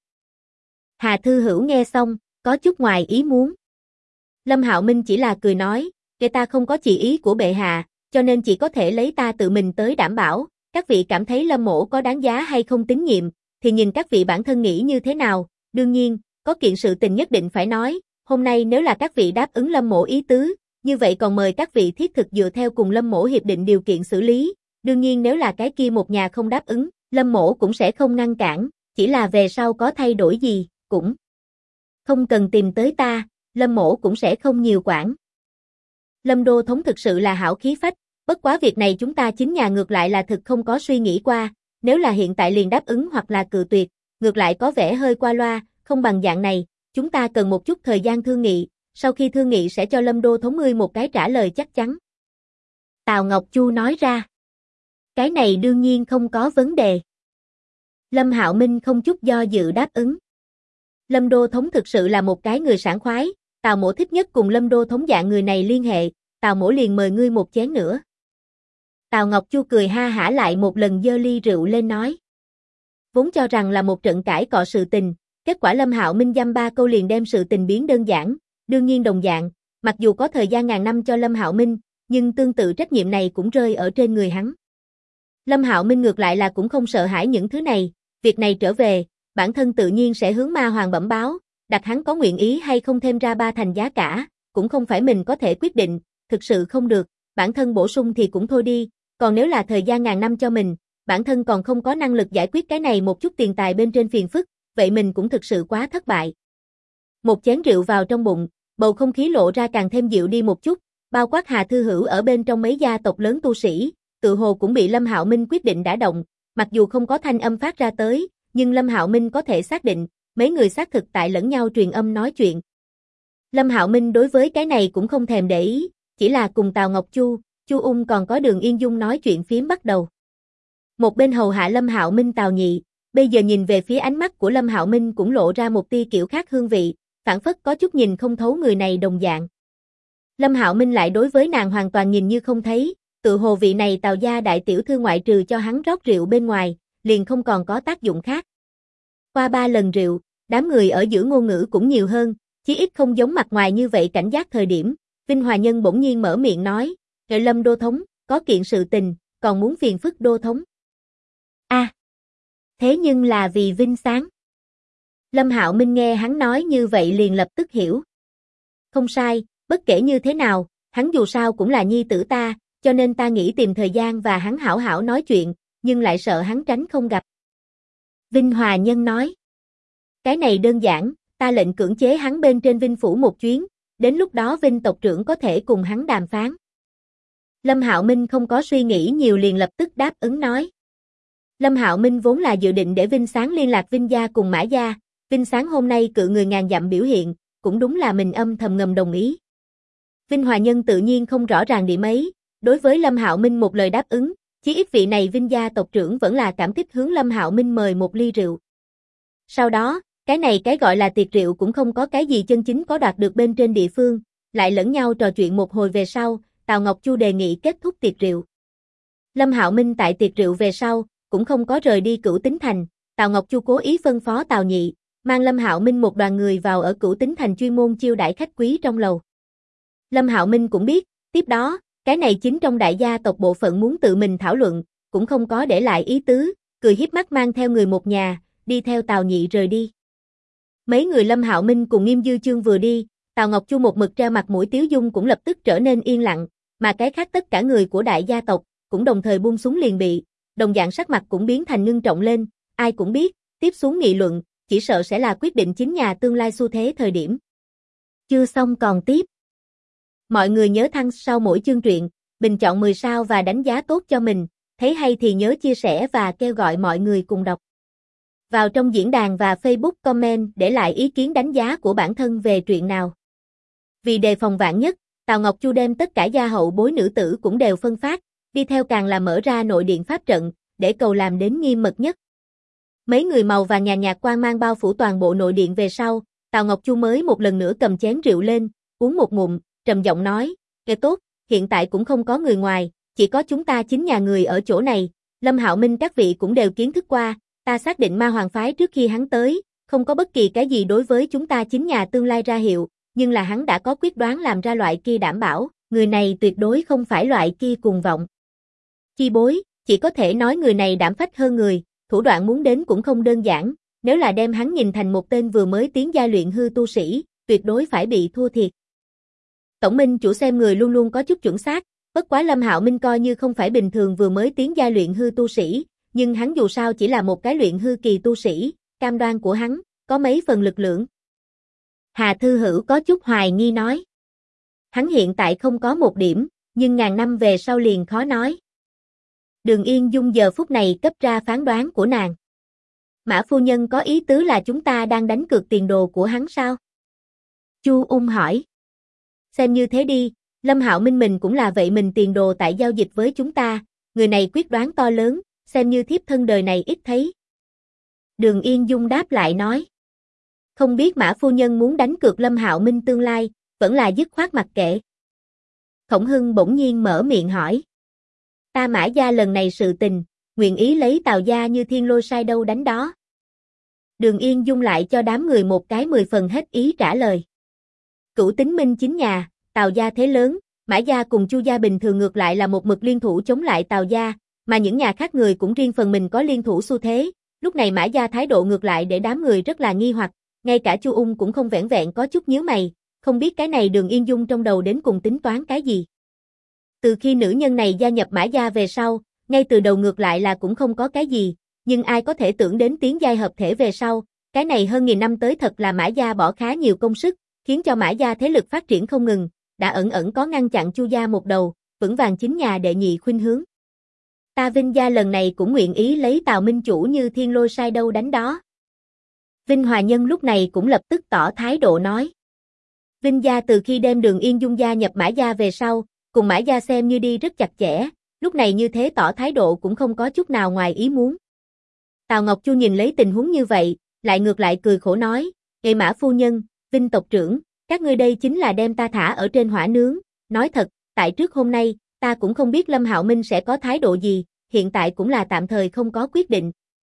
Hà Thư Hữu nghe xong, có chút ngoài ý muốn. Lâm Hạo Minh chỉ là cười nói, kể ta không có chỉ ý của bệ hạ, cho nên chỉ có thể lấy ta tự mình tới đảm bảo, các vị cảm thấy Lâm mỗ có đáng giá hay không tín nhiệm, thì nhìn các vị bản thân nghĩ như thế nào, đương nhiên, có kiện sự tình nhất định phải nói, hôm nay nếu là các vị đáp ứng Lâm mỗ ý tứ, như vậy còn mời các vị thiết thực dựa theo cùng Lâm mỗ hiệp định điều kiện xử lý, đương nhiên nếu là cái kia một nhà không đáp ứng, Lâm mỗ cũng sẽ không ngăn cản, chỉ là về sau có thay đổi gì, cũng không cần tìm tới ta, Lâm mỗ cũng sẽ không nhiều quản. Lâm Đô thống thực sự là hảo khí phách, bất quá việc này chúng ta chính nhà ngược lại là thực không có suy nghĩ qua, nếu là hiện tại liền đáp ứng hoặc là cự tuyệt, ngược lại có vẻ hơi qua loa, không bằng dạng này, chúng ta cần một chút thời gian thương nghị, sau khi thương nghị sẽ cho Lâm Đô thống ngươi một cái trả lời chắc chắn. Tào Ngọc Chu nói ra. Cái này đương nhiên không có vấn đề. Lâm Hạo Minh không chút do dự đáp ứng. Lâm Đô thống thực sự là một cái người sảng khoái, Tào mỗ thích nhất cùng Lâm Đô thống dạng người này liên hệ, Tào mỗ liền mời ngươi một chén nữa. Tào Ngọc Chu cười ha hả lại một lần giơ ly rượu lên nói. Vốn cho rằng là một trận cãi cọ sự tình, kết quả Lâm Hạo Minh dăm ba câu liền đem sự tình biến đơn giản, đương nhiên đồng dạng, mặc dù có thời gian ngàn năm cho Lâm Hạo Minh, nhưng tương tự trách nhiệm này cũng rơi ở trên người hắn. Lâm Hạo Minh ngược lại là cũng không sợ hãi những thứ này, việc này trở về, bản thân tự nhiên sẽ hướng Ma Hoàng bẩm báo, đặt hắn có nguyện ý hay không thêm ra 3 thành giá cả, cũng không phải mình có thể quyết định, thực sự không được, bản thân bổ sung thì cũng thôi đi, còn nếu là thời gian ngàn năm cho mình, bản thân còn không có năng lực giải quyết cái này một chút tiền tài bên trên phiền phức, vậy mình cũng thực sự quá thất bại. Một chén rượu vào trong bụng, bầu không khí lộ ra càng thêm dịu đi một chút, bao quát Hà Thư Hữu ở bên trong mấy gia tộc lớn tu sĩ, tự hồ cũng bị Lâm Hạo Minh quyết định đả động, mặc dù không có thanh âm phát ra tới, nhưng Lâm Hạo Minh có thể xác định, mấy người xác thực tại lẫn nhau truyền âm nói chuyện. Lâm Hạo Minh đối với cái này cũng không thèm để ý, chỉ là cùng Tào Ngọc Chu, Chu Ung còn có Đường Yên Dung nói chuyện phiếm bắt đầu. Một bên hầu hạ Lâm Hạo Minh Tào Nhị, bây giờ nhìn về phía ánh mắt của Lâm Hạo Minh cũng lộ ra một tia kiểu khác hương vị, phản phất có chút nhìn không thấu người này đồng dạng. Lâm Hạo Minh lại đối với nàng hoàn toàn nhìn như không thấy, tự hồ vị này Tào gia đại tiểu thư ngoại trừ cho hắn rót rượu bên ngoài, liền không còn có tác dụng khác. Qua 3 lần rượu, đám người ở giữa ngôn ngữ cũng nhiều hơn, chí ít không giống mặt ngoài như vậy cảnh giác thời điểm, Vinh Hòa Nhân bỗng nhiên mở miệng nói, Lâm Đô thống, có kiện sự tình, còn muốn phiền phức Đô thống. Thế nhưng là vì Vinh Sáng. Lâm Hạo Minh nghe hắn nói như vậy liền lập tức hiểu. Không sai, bất kể như thế nào, hắn dù sao cũng là nhi tử ta, cho nên ta nghĩ tìm thời gian và hắn hảo hảo nói chuyện, nhưng lại sợ hắn tránh không gặp. Vinh Hòa Nhân nói. Cái này đơn giản, ta lệnh cưỡng chế hắn bên trên Vinh Phủ một chuyến, đến lúc đó Vinh tộc trưởng có thể cùng hắn đàm phán. Lâm Hạo Minh không có suy nghĩ nhiều liền lập tức đáp ứng nói. Lâm Hạo Minh vốn là dự định để Vinh Sáng liên lạc Vinh gia cùng Mã gia, Vinh Sáng hôm nay cự người ngàn dặm biểu hiện, cũng đúng là mình âm thầm ngầm đồng ý. Vinh Hòa Nhân tự nhiên không rõ ràng điểm ấy, đối với Lâm Hạo Minh một lời đáp ứng, chí ít vị này Vinh gia tộc trưởng vẫn là cảm kích hướng Lâm Hạo Minh mời một ly rượu. Sau đó, cái gọi là tiệc rượu cũng không có cái gì chân chính có đoạt được bên trên địa phương, lại lẫn nhau trò chuyện một hồi về sau, Tào Ngọc Chu đề nghị kết thúc tiệc rượu. Lâm Hạo Minh tại tiệc rượu về sau, cũng không có rời đi Cửu Tính Thành, Tào Ngọc Chu cố ý phân phó Tào Nhị, mang Lâm Hạo Minh một đoàn người vào ở Cửu Tính Thành chuyên môn chiêu đãi khách quý trong lầu. Lâm Hạo Minh cũng biết, tiếp đó, cái này chính trong đại gia tộc bộ phận muốn tự mình thảo luận, cũng không có để lại ý tứ, cười hiếp mắt mang theo người một nhà, đi theo Tào Nhị rời đi. Mấy người Lâm Hạo Minh cùng Nghiêm Dư Chương vừa đi, Tào Ngọc Chu một mực treo mặt mũi tiếu dung cũng lập tức trở nên yên lặng, mà cái khác tất cả người của đại gia tộc cũng đồng thời buông súng liền bị, đồng dạng sắc mặt cũng biến thành ngưng trọng lên, ai cũng biết, tiếp xuống nghị luận, chỉ sợ sẽ là quyết định chính nhà tương lai xu thế thời điểm. Chưa xong còn tiếp. Mọi người nhớ thăng sau mỗi chương truyện, bình chọn 10 sao và đánh giá tốt cho mình, thấy hay thì nhớ chia sẻ và kêu gọi mọi người cùng đọc. Vào trong diễn đàn và Facebook comment để lại ý kiến đánh giá của bản thân về truyện nào. Vì đề phòng vạn nhất, Tào Ngọc Chu đem tất cả gia hậu bối nữ tử cũng đều phân phát, đi theo càng là mở ra nội điện pháp trận, để cầu làm đến nghiêm mật nhất. Mấy người màu vàng nhàn nhạt quang mang bao phủ toàn bộ nội điện về sau, Tào Ngọc Chu mới một lần nữa cầm chén rượu lên, uống một ngụm, trầm giọng nói, nghe tốt, hiện tại cũng không có người ngoài, chỉ có chúng ta 9 nhà người ở chỗ này, Lâm Hạo Minh các vị cũng đều kiến thức qua, ta xác định Ma Hoàng phái trước khi hắn tới, không có bất kỳ cái gì đối với chúng ta 9 nhà tương lai ra hiệu, nhưng là hắn đã có quyết đoán làm ra loại kia đảm bảo, người này tuyệt đối không phải loại kia cuồng vọng. Chi bối, chỉ có thể nói người này đảm phách hơn người, thủ đoạn muốn đến cũng không đơn giản, nếu là đem hắn nhìn thành một tên vừa mới tiến giai luyện hư tu sĩ, tuyệt đối phải bị thua thiệt. Tổng minh chủ xem người luôn luôn có chút chuẩn xác, bất quá Lâm Hạo Minh coi như không phải bình thường vừa mới tiến giai luyện hư tu sĩ, nhưng hắn dù sao chỉ là một cái luyện hư kỳ tu sĩ, cam đoan của hắn, có mấy phần lực lượng. Hà Thư Hữu có chút hoài nghi nói. Hắn hiện tại không có một điểm, nhưng ngàn năm về sau liền khó nói. Đường Yên Dung giờ phút này cấp ra phán đoán của nàng. Mã phu nhân có ý tứ là chúng ta đang đánh cược tiền đồ của hắn sao? Chu Ung hỏi. Xem như thế đi, Lâm Hạo Minh mình cũng là vậy, mình tiền đồ tại giao dịch với chúng ta, người này quyết đoán to lớn, xem như thiếp thân đời này ít thấy. Đường Yên Dung đáp lại nói. Không biết Mã phu nhân muốn đánh cược Lâm Hạo Minh tương lai, vẫn là dứt khoát mặc kệ. Khổng Hưng bỗng nhiên mở miệng hỏi. Ta Mã gia lần này sự tình, nguyện ý lấy Tào gia như thiên lôi sai đâu đánh đó. Đường Yên Dung lại cho đám người một cái 10 phần hết ý trả lời. Cửu Tính Minh 9 nhà, Tào gia thế lớn, Mã gia cùng Chu gia bình thường ngược lại là một mực liên thủ chống lại Tào gia, mà những nhà khác người cũng riêng phần mình có liên thủ xu thế, lúc này Mã gia thái độ ngược lại để đám người rất là nghi hoặc, ngay cả Chu Ung cũng không vẻn vẹn có chút nhíu mày, không biết cái này Đường Yên Dung trong đầu đến cùng tính toán cái gì. Từ khi nữ nhân này gia nhập Mã gia về sau, ngay từ đầu ngược lại là cũng không có cái gì, nhưng ai có thể tưởng đến tiến giai hợp thể về sau, cái này hơn nghìn năm tới thật là Mã gia bỏ khá nhiều công sức, khiến cho Mã gia thế lực phát triển không ngừng, đã ẩn ẩn có ngăn chặn Chu gia một đầu, vững vàng 9 nhà đệ nhị khuynh hướng. Ta Vinh gia lần này cũng nguyện ý lấy Tào Minh chủ như thiên lôi sai đâu đánh đó. Vinh Hòa Nhân lúc này cũng lập tức tỏ thái độ nói. Vinh gia từ khi đem Đường Yên Dung gia nhập Mã gia về sau, cùng Mã gia xem như đi rất chặt chẽ, lúc này như thế tỏ thái độ cũng không có chút nào ngoài ý muốn. Tào Ngọc Chu nhìn lấy tình huống như vậy, lại ngược lại cười khổ nói, Ê Mã phu nhân, Vinh tộc trưởng, các ngươi đây chính là đem ta thả ở trên hỏa nướng, nói thật, tại trước hôm nay, ta cũng không biết Lâm Hạo Minh sẽ có thái độ gì, hiện tại cũng là tạm thời không có quyết định.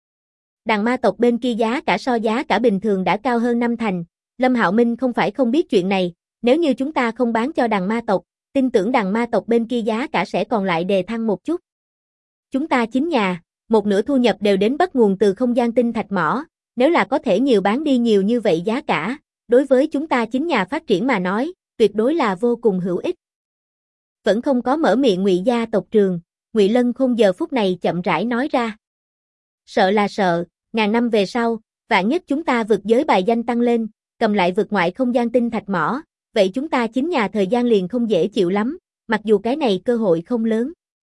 Đằng ma tộc bên kia giá cả so giá cả bình thường đã cao hơn 5 thành, Lâm Hạo Minh không phải không biết chuyện này, nếu như chúng ta không bán cho đằng ma tộc, tin tưởng đằng ma tộc bên kia giá cả sẽ còn lại đề thăng một chút. Chúng ta 9 nhà, một nửa thu nhập đều đến bắt nguồn từ không gian tinh thạch mỏ, nếu là có thể nhiều bán đi nhiều như vậy giá cả, đối với chúng ta 9 nhà phát triển mà nói, tuyệt đối là vô cùng hữu ích. Vẫn không có mở miệng Ngụy gia tộc trường, Ngụy Lân Khôn giờ phút này chậm rãi nói ra. Sợ là sợ, ngàn năm về sau, vạn nhất chúng ta vượt giới bài danh tăng lên, cầm lại vượt ngoại không gian tinh thạch mỏ, vậy chúng ta 9 nhà thời gian liền không dễ chịu lắm, mặc dù cái này cơ hội không lớn.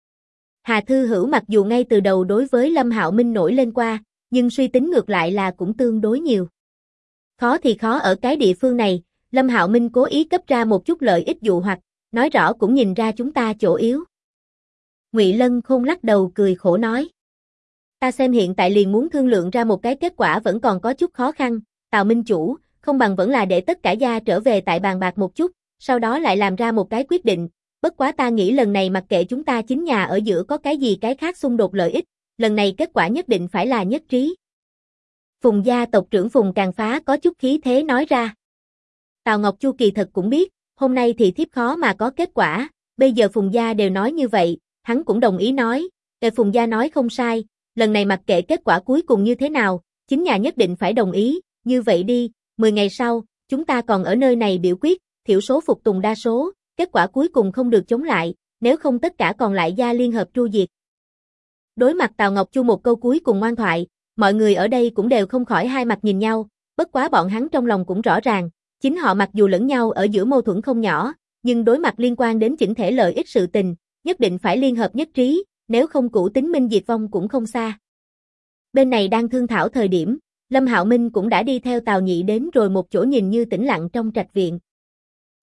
Hà Thư Hữu mặc dù ngay từ đầu đối với Lâm Hạo Minh nổi lên qua, nhưng suy tính ngược lại là cũng tương đối nhiều. Khó thì khó ở cái địa phương này, Lâm Hạo Minh cố ý cấp ra một chút lợi ích dụ hoặc, nói rõ cũng nhìn ra chúng ta chỗ yếu. Ngụy Lân Khôn lắc đầu cười khổ nói. Ta xem hiện tại liền muốn thương lượng ra một cái kết quả vẫn còn có chút khó khăn, Tào Minh chủ, không bằng vẫn là để tất cả gia trở về tại bàn bạc một chút, sau đó lại làm ra một cái quyết định, bất quá ta nghĩ lần này mặc kệ chúng ta 9 nhà ở giữa có cái gì cái khác xung đột lợi ích, lần này kết quả nhất định phải là nhất trí. Phùng gia tộc trưởng Phùng Càng Phá có chút khí thế nói ra. Tào Ngọc Chu kỳ thật cũng biết, hôm nay thì thiếp khó mà có kết quả, bây giờ Phùng gia đều nói như vậy, hắn cũng đồng ý nói, Phùng gia nói không sai, lần này mặc kệ kết quả cuối cùng như thế nào, 9 nhà nhất định phải đồng ý, như vậy đi, 10 ngày sau, chúng ta còn ở nơi này biểu quyết, thiểu số phục tùng đa số, kết quả cuối cùng không được chống lại, nếu không tất cả còn lại gia liên hợp tru diệt. Đối mặt Tào Ngọc Chu một câu cuối cùng ngoan thoại, mọi người ở đây cũng đều không khỏi hai mặt nhìn nhau, bất quá bọn hắn trong lòng cũng rõ ràng, chính họ mặc dù lẫn nhau ở giữa mâu thuẫn không nhỏ, nhưng đối mặt liên quan đến chỉnh thể lợi ích sự tình, nhất định phải liên hợp nhất trí, nếu không Cửu Tính Minh diệt vong cũng không xa. Bên này đang thương thảo thời điểm, Lâm Hạo Minh cũng đã đi theo Tào Nhị đến rồi một chỗ nhìn như tĩnh lặng trong trạch viện.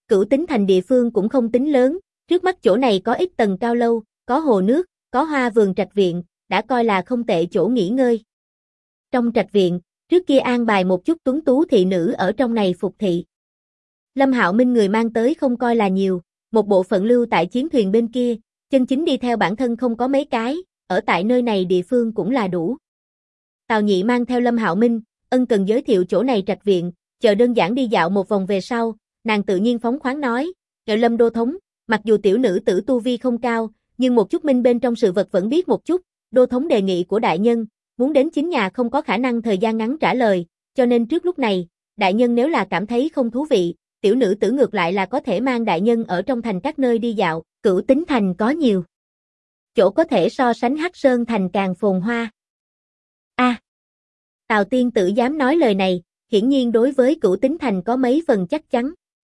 Cửu Tính Thành địa phương cũng không tính lớn, trước mắt chỗ này có ít tầng cao lâu, có hồ nước, có hoa vườn trạch viện, đã coi là không tệ chỗ nghỉ ngơi. Trong trạch viện, trước kia an bài một chút tuấn tú thị nữ ở trong này phục thị. Lâm Hạo Minh người mang tới không coi là nhiều, một bộ phận lưu tại chiến thuyền bên kia, chân chính đi theo bản thân không có mấy cái, ở tại nơi này địa phương cũng là đủ. Tào Nhị mang theo Lâm Hạo Minh, ân cần giới thiệu chỗ này trạch viện, chờ đơn giản đi dạo một vòng về sau, nàng tự nhiên phóng khoáng nói, Lâm đô thống, mặc dù tiểu nữ tử tu vi không cao, nhưng một chút minh bên trong sự vật vẫn biết một chút, đô thống đề nghị của đại nhân, muốn đến chính nhà không có khả năng thời gian ngắn trả lời, cho nên trước lúc này, đại nhân nếu là cảm thấy không thú vị, tiểu nữ tử ngược lại là có thể mang đại nhân ở trong thành các nơi đi dạo, Cửu Tính Thành có nhiều chỗ có thể so sánh Hắc Sơn Thành càng phồn hoa. Tào tiên tử dám nói lời này, hiển nhiên đối với Cửu Tính Thành có mấy phần chắc chắn.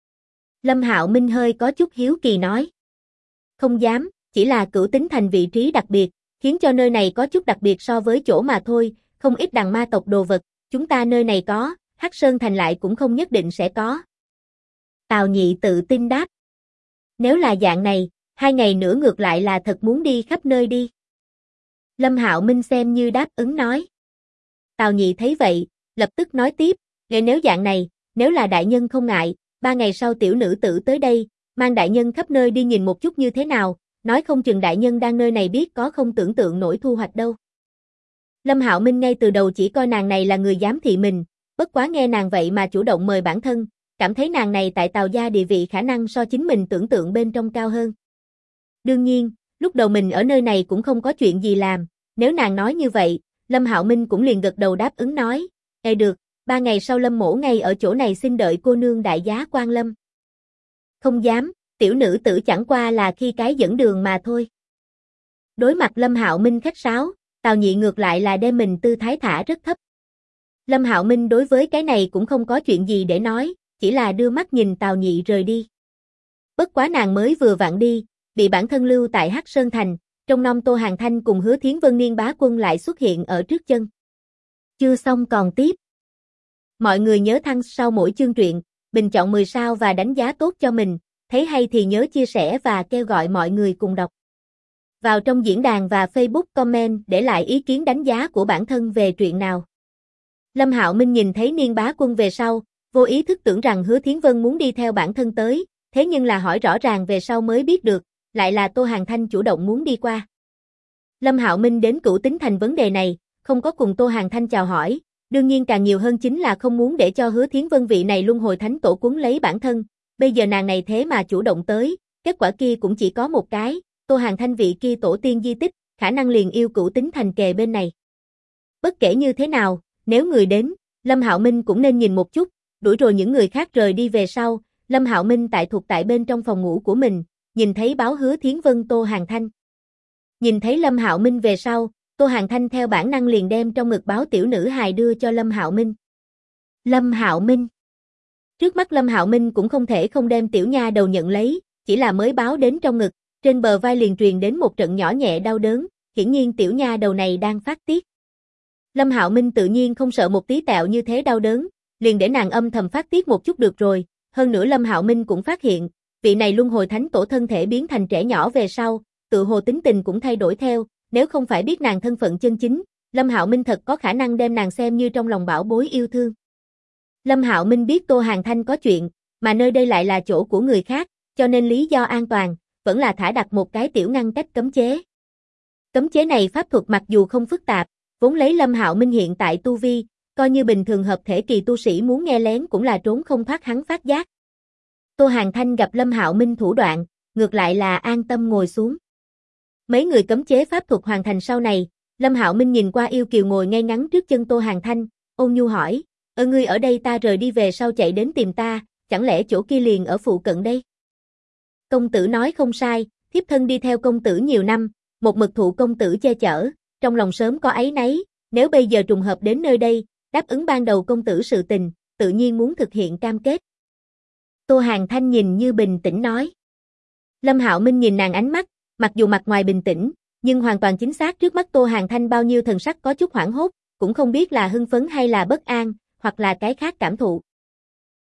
Lâm Hạo Minh hơi có chút hiếu kỳ nói. Không dám, chỉ là Cửu Tính Thành vị trí đặc biệt, khiến cho nơi này có chút đặc biệt so với chỗ mà thôi, không ít đằng ma tộc đồ vật, chúng ta nơi này có, Hắc Sơn Thành lại cũng không nhất định sẽ có. Tào Nhị tự tin đáp. Nếu là dạng này, 2 ngày nữa ngược lại là thật muốn đi khắp nơi đi. Lâm Hạo Minh xem như đáp ứng nói. Tào Nhị thấy vậy, lập tức nói tiếp, nếu dạng này, nếu là đại nhân không ngại, 3 ngày sau tiểu nữ tử tới đây, mang đại nhân khắp nơi đi nhìn một chút như thế nào, nói không chừng đại nhân đang nơi này biết có không tưởng tượng nổi thu hoạch đâu. Lâm Hạo Minh ngay từ đầu chỉ coi nàng này là người giám thị mình, bất quá nghe nàng vậy mà chủ động mời bản thân, cảm thấy nàng này tại Tào gia địa vị khả năng so chính mình tưởng tượng bên trong cao hơn. Đương nhiên, lúc đầu mình ở nơi này cũng không có chuyện gì làm, nếu nàng nói như vậy, Lâm Hạo Minh cũng liền gật đầu đáp ứng nói, được, 3 ngày sau Lâm mỗ ngay ở chỗ này xin đợi cô nương đại giá quan lâm. Không dám, tiểu nữ tử chẳng qua là khi cái dẫn đường mà thôi. Đối mặt Lâm Hạo Minh khách sáo, Tào Nhị ngược lại là đem mình tư thái thả rất thấp. Lâm Hạo Minh đối với cái này cũng không có chuyện gì để nói, chỉ là đưa mắt nhìn Tào Nhị rời đi. Bất quá nàng mới vừa vặn đi, bị bản thân lưu tại Hắc Sơn Thành, trong năm Tô Hàn Thanh cùng Hứa Thiến Vân Niên bá quân lại xuất hiện ở trước chân. Chưa xong còn tiếp. Mọi người nhớ thăng sau mỗi chương truyện, bình chọn 10 sao và đánh giá tốt cho mình, thấy hay thì nhớ chia sẻ và kêu gọi mọi người cùng đọc. Vào trong diễn đàn và Facebook comment để lại ý kiến đánh giá của bản thân về truyện nào. Lâm Hạo Minh nhìn thấy Niên bá quân về sau, vô ý thức tưởng rằng Hứa Thiến Vân muốn đi theo bản thân tới, thế nhưng là hỏi rõ ràng về sau mới biết được, lại là Tô Hàn Thanh chủ động muốn đi qua. Lâm Hạo Minh đến Cửu Tính Thành vấn đề này, không có cùng Tô Hàn Thanh chào hỏi, đương nhiên càng nhiều hơn chính là không muốn để cho Hứa Thiến Vân vị này luân hồi thánh tổ cuốn lấy bản thân, bây giờ nàng này thế mà chủ động tới, kết quả kia cũng chỉ có một cái, Tô Hàn Thanh vị kia tổ tiên di tích, khả năng liền yêu Cửu Tính Thành kề bên này. Bất kể như thế nào, nếu người đến, Lâm Hạo Minh cũng nên nhìn một chút, đuổi rồi những người khác rời đi về sau, Lâm Hạo Minh thuộc tại bên trong phòng ngủ của mình, nhìn thấy báo Hứa Thiến Vân Tô Hàn Thanh. Nhìn thấy Lâm Hạo Minh về sau, Tô Hàn Thanh theo bản năng liền đem trong ngực báo tiểu nữ hài đưa cho Lâm Hạo Minh. Lâm Hạo Minh. Trước mắt Lâm Hạo Minh cũng không thể không đem tiểu nha đầu nhận lấy, chỉ là mới báo đến trong ngực, trên bờ vai liền truyền đến một trận nhỏ nhẹ đau đớn, hiển nhiên tiểu nha đầu này đang phát tiết. Lâm Hạo Minh tự nhiên không sợ một tí tẹo như thế đau đớn, liền để nàng âm thầm phát tiết một chút được rồi, hơn nữa Lâm Hạo Minh cũng phát hiện, vị này luân hồi thánh tổ thân thể biến thành trẻ nhỏ về sau, tự hồ tính tình cũng thay đổi theo, nếu không phải biết nàng thân phận chân chính, Lâm Hạo Minh thật có khả năng đem nàng xem như trong lòng bảo bối yêu thương. Lâm Hạo Minh biết Tô Hàn Thanh có chuyện, mà nơi đây lại là chỗ của người khác, cho nên lý do an toàn, vẫn là thả đặt một cái tiểu ngăn cách cấm chế. Cấm chế này pháp thuật mặc dù không phức tạp, vốn lấy Lâm Hạo Minh hiện tại tu vi, coi như bình thường hợp thể kỳ tu sĩ muốn nghe lén cũng là trốn không thoát hắn phát giác. Tô Hàn Thanh gặp Lâm Hạo Minh thủ đoạn, ngược lại là an tâm ngồi xuống. Mấy người cấm chế pháp thuật hoàn thành sau này, Lâm Hạo Minh nhìn qua yêu kiều ngồi ngay ngắn trước chân Tô Hàn Thanh, ôn nhu hỏi, ngươi ở đây ta rời đi về sau chạy đến tìm ta, chẳng lẽ chỗ kia liền ở phụ cận đây? Công tử nói không sai, thiếp thân đi theo công tử nhiều năm, một mực thụ công tử che chở, trong lòng sớm có áy náy, nếu bây giờ trùng hợp đến nơi đây, đáp ứng ban đầu công tử sự tình, tự nhiên muốn thực hiện cam kết. Tô Hàn Thanh nhìn như bình tĩnh nói. Lâm Hạo Minh nhìn nàng ánh mắt, mặc dù mặt ngoài bình tĩnh, nhưng hoàn toàn chính xác trước mắt Tô Hàn Thanh bao nhiêu thần sắc có chút hoảng hốt, cũng không biết là hưng phấn hay là bất an, hoặc là cái khác cảm thụ.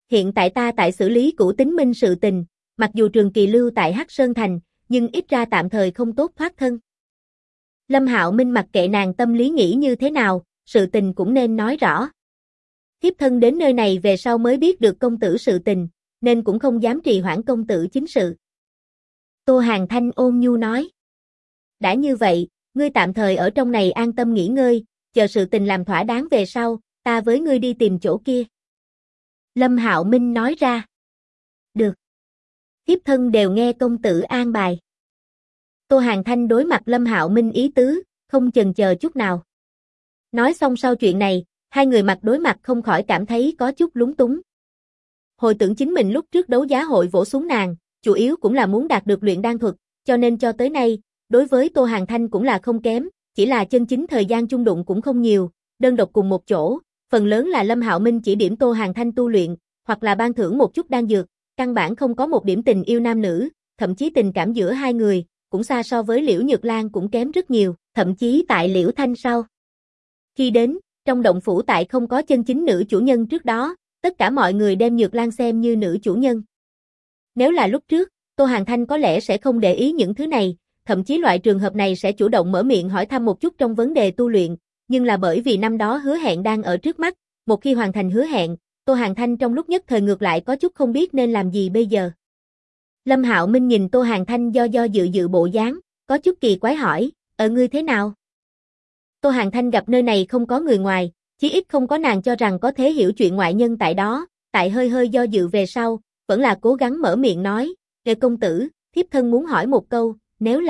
Hiện tại ta tại xử lý cũ tính minh sự tình, mặc dù Trường Kỳ lưu tại Hắc Sơn Thành, nhưng ít ra tạm thời không tốt thoát thân. Lâm Hạo Minh mặc kệ nàng tâm lý nghĩ như thế nào, sự tình cũng nên nói rõ. Thiếp thân đến nơi này về sau mới biết được công tử sự tình, nên cũng không dám trì hoãn công tử chính sự. Tô Hàn Thanh ôn nhu nói. Đã như vậy, ngươi tạm thời ở trong này an tâm nghỉ ngơi, chờ sự tình làm thỏa đáng về sau, ta với ngươi đi tìm chỗ kia. Lâm Hạo Minh nói ra. Được. Thiếp thân đều nghe công tử an bài. Tô Hàn Thanh đối mặt Lâm Hạo Minh ý tứ, không chần chờ chút nào. Nói xong sau chuyện này, hai người mặt đối mặt không khỏi cảm thấy có chút lúng túng. Hồi tưởng chính mình lúc trước đấu giá hội vỗ xuống nàng, chủ yếu cũng là muốn đạt được luyện đan thuật, cho nên cho tới nay, đối với Tô Hàn Thanh cũng là không kém, chỉ là chân chính thời gian chung đụng cũng không nhiều, đơn độc cùng một chỗ, phần lớn là Lâm Hạo Minh chỉ điểm Tô Hàn Thanh tu luyện, hoặc là ban thưởng một chút đan dược, căn bản không có một điểm tình yêu nam nữ, thậm chí tình cảm giữa hai người, cũng xa so với Liễu Nhược Lan cũng kém rất nhiều, thậm chí tại Liễu Thanh sau. Khi đến, trong động phủ tại không có chân chính nữ chủ nhân trước đó, tất cả mọi người đem Nhược Lan xem như nữ chủ nhân. Nếu là lúc trước, Tô Hàn Thanh có lẽ sẽ không để ý những thứ này, thậm chí loại trường hợp này sẽ chủ động mở miệng hỏi thăm một chút trong vấn đề tu luyện, nhưng là bởi vì năm đó hứa hẹn đang ở trước mắt, một khi hoàn thành hứa hẹn, Tô Hàn Thanh trong lúc nhất thời ngược lại có chút không biết nên làm gì bây giờ. Lâm Hạo Minh nhìn Tô Hàn Thanh do dự bộ dáng, có chút kỳ quái hỏi, ngươi thế nào? Tô Hàn Thanh gặp nơi này không có người ngoài, chí ít không có nàng cho rằng có thể hiểu chuyện ngoại nhân tại đó, tại hơi do dự về sau, vẫn là cố gắng mở miệng nói, công tử, thiếp thân muốn hỏi một câu, nếu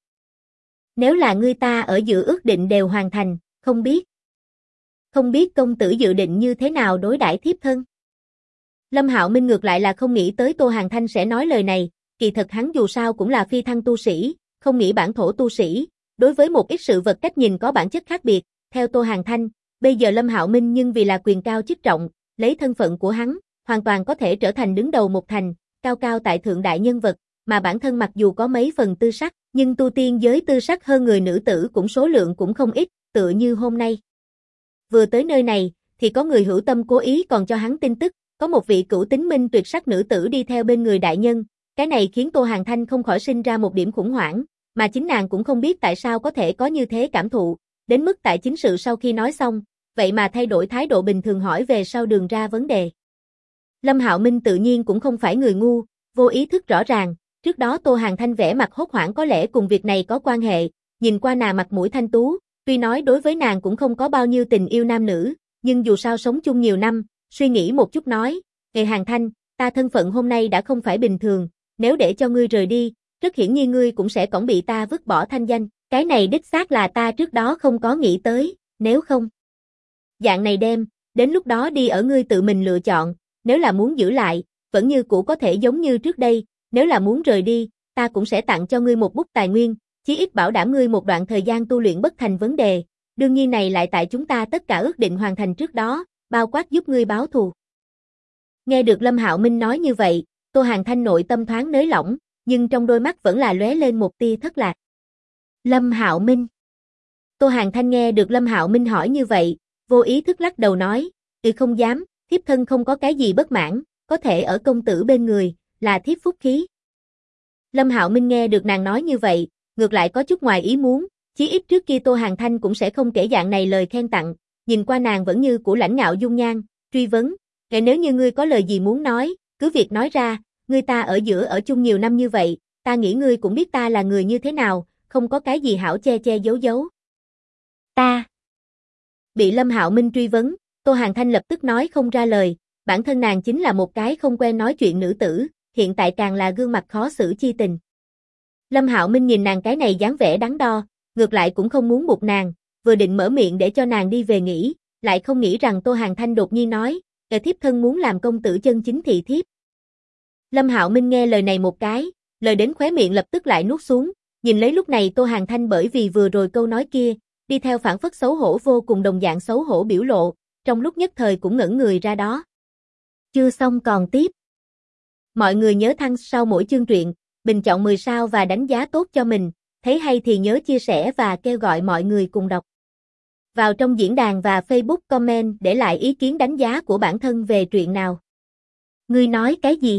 là ngươi ta ở giữa ước định đều hoàn thành, không biết công tử dự định như thế nào đối đãi thiếp thân. Lâm Hạo Minh ngược lại là không nghĩ tới Tô Hàn Thanh sẽ nói lời này, kỳ thật hắn dù sao cũng là phi thăng tu sĩ, không nghĩ bản thổ tu sĩ, đối với một ít sự vật cách nhìn có bản chất khác biệt, theo Tô Hàn Thanh, bây giờ Lâm Hạo Minh nhưng vì là quyền cao chức trọng, lấy thân phận của hắn, hoàn toàn có thể trở thành đứng đầu một thành, cao tại thượng đại nhân vật, mà bản thân mặc dù có mấy phần tư sắc, nhưng tu tiên giới tư sắc hơn người nữ tử cũng số lượng cũng không ít, tựa như hôm nay. Vừa tới nơi này, thì có người hữu tâm cố ý còn cho hắn tin tức, có một vị cửu tính minh tuyệt sắc nữ tử đi theo bên người đại nhân, cái này khiến Tô Hàn Thanh không khỏi sinh ra một điểm khủng hoảng, mà chính nàng cũng không biết tại sao có thể có như thế cảm thụ, đến mức tại chính sự sau khi nói xong, vậy mà thay đổi thái độ bình thường hỏi về sau đường ra vấn đề. Lâm Hạo Minh tự nhiên cũng không phải người ngu, vô ý thức rõ ràng, trước đó Tô Hàn Thanh vẻ mặt hốt hoảng có lẽ cùng việc này có quan hệ, nhìn qua nàng mặt mũi thanh tú, tuy nói đối với nàng cũng không có bao nhiêu tình yêu nam nữ, nhưng dù sao sống chung nhiều năm, suy nghĩ một chút nói, Hàn Thanh, ta thân phận hôm nay đã không phải bình thường, nếu để cho ngươi rời đi, rất hiển nhiên ngươi cũng sẽ còn bị ta vứt bỏ thanh danh, cái này đích xác là ta trước đó không có nghĩ tới, nếu không. Dạng này đem, đến lúc đó đi ở ngươi tự mình lựa chọn, nếu là muốn giữ lại, vẫn như cũ có thể giống như trước đây, nếu là muốn rời đi, ta cũng sẽ tặng cho ngươi một bút tài nguyên, chí ít bảo đảm ngươi một đoạn thời gian tu luyện bất thành vấn đề, đương nhiên này lại tại chúng ta tất cả ước định hoàn thành trước đó, bao quát giúp ngươi báo thù. Nghe được Lâm Hạo Minh nói như vậy, Tô Hàn Thanh nội tâm thoáng nới lỏng, nhưng trong đôi mắt vẫn là lóe lên một tia thất lạc. Lâm Hạo Minh. Tô Hàn Thanh nghe được Lâm Hạo Minh hỏi như vậy, vô ý thức lắc đầu nói, không dám, thiếp thân không có cái gì bất mãn, có thể ở công tử bên người, là thiếp phúc khí. Lâm Hạo Minh nghe được nàng nói như vậy, ngược lại có chút ngoài ý muốn, chí ít trước kia Tô Hàn Thanh cũng sẽ không kể dạng này lời khen tặng, nhìn qua nàng vẫn như của lãnh ngạo dung nhan, truy vấn, nếu như ngươi có lời gì muốn nói, cứ việc nói ra, ngươi ta ở giữa ở chung nhiều năm như vậy, ta nghĩ ngươi cũng biết ta là người như thế nào, không có cái gì hảo che giấu. Ta. Bị Lâm Hạo Minh truy vấn, Tô Hàn Thanh lập tức nói không ra lời, bản thân nàng chính là một cái không quen nói chuyện nữ tử, hiện tại càng là gương mặt khó xử chi tình. Lâm Hạo Minh nhìn nàng cái này dáng vẻ đắn đo, ngược lại cũng không muốn buộc nàng, vừa định mở miệng để cho nàng đi về nghỉ, lại không nghĩ rằng Tô Hàn Thanh đột nhiên nói, thiếp thân muốn làm công tử chân chính thị thiếp. Lâm Hạo Minh nghe lời này một cái, lời đến khóe miệng lập tức lại nuốt xuống, nhìn lấy lúc này Tô Hàn Thanh bởi vì vừa rồi câu nói kia, đi theo phản phất xấu hổ vô cùng đồng dạng xấu hổ biểu lộ, trong lúc nhất thời cũng ngẩn người ra đó. Chưa xong còn tiếp. Mọi người nhớ thăng sau mỗi chương truyện, bình chọn 10 sao và đánh giá tốt cho mình, thấy hay thì nhớ chia sẻ và kêu gọi mọi người cùng đọc. Vào trong diễn đàn và Facebook comment để lại ý kiến đánh giá của bản thân về truyện nào. Ngươi nói cái gì?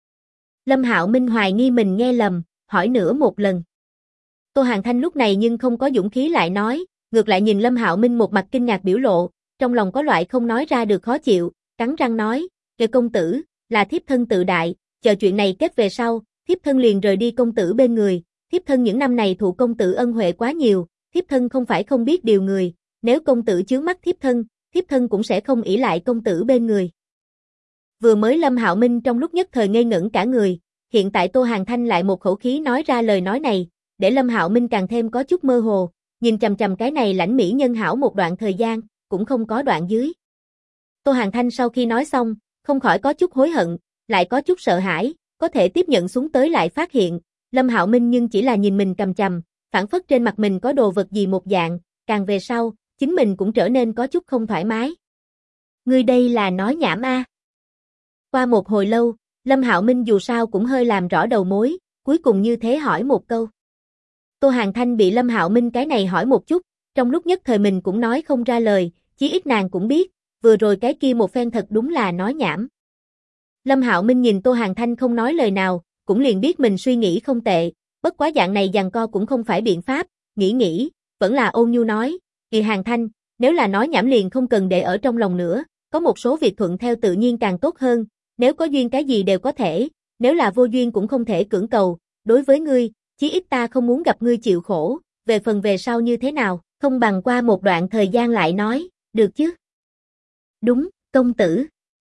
Lâm Hạo Minh hoài nghi mình nghe lầm, hỏi nữa một lần. Tô Hàn Thanh lúc này nhưng không có dũng khí lại nói, ngược lại nhìn Lâm Hạo Minh một mặt kinh ngạc biểu lộ, trong lòng có loại không nói ra được khó chịu, cắn răng nói, kìa công tử, là thiếp thân tự đại, chờ chuyện này kết về sau, thiếp thân liền rời đi công tử bên người, thiếp thân những năm này thụ công tử ân huệ quá nhiều, thiếp thân không phải không biết điều người, nếu công tử chướng mắt thiếp thân cũng sẽ không ỷ lại công tử bên người. Vừa mới Lâm Hạo Minh trong lúc nhất thời ngây ngẩn cả người, hiện tại Tô Hàn Thanh lại một khẩu khí nói ra lời nói này, để Lâm Hạo Minh càng thêm có chút mơ hồ, nhìn chằm chằm cái này lãnh mỹ nhân hảo một đoạn thời gian, cũng không có đoạn dưới. Tô Hàn Thanh sau khi nói xong, không khỏi có chút hối hận, lại có chút sợ hãi, có thể tiếp nhận xuống tới lại phát hiện, Lâm Hạo Minh nhưng chỉ là nhìn mình cầm chằm, phản phất trên mặt mình có đồ vật gì một dạng, càng về sau, chính mình cũng trở nên có chút không thoải mái. Ngươi đây là nói nhảm a? Qua một hồi lâu, Lâm Hạo Minh dù sao cũng hơi làm rõ đầu mối, cuối cùng như thế hỏi một câu. Tô Hàn Thanh bị Lâm Hạo Minh cái này hỏi một chút, trong lúc nhất thời mình cũng nói không ra lời, chí ít nàng cũng biết, vừa rồi cái kia một phen thật đúng là nói nhảm. Lâm Hạo Minh nhìn Tô Hàn Thanh không nói lời nào, cũng liền biết mình suy nghĩ không tệ, bất quá dạng này giằng co cũng không phải biện pháp, nghĩ, vẫn là ôn nhu nói, kìa Hàn Thanh, nếu là nói nhảm liền không cần để ở trong lòng nữa, có một số việc thuận theo tự nhiên càng tốt hơn, nếu có duyên cái gì đều có thể, nếu là vô duyên cũng không thể cưỡng cầu, đối với ngươi, chí ít ta không muốn gặp ngươi chịu khổ, về phần về sau như thế nào, không bằng qua một đoạn thời gian lại nói, được chứ? Đúng, công tử.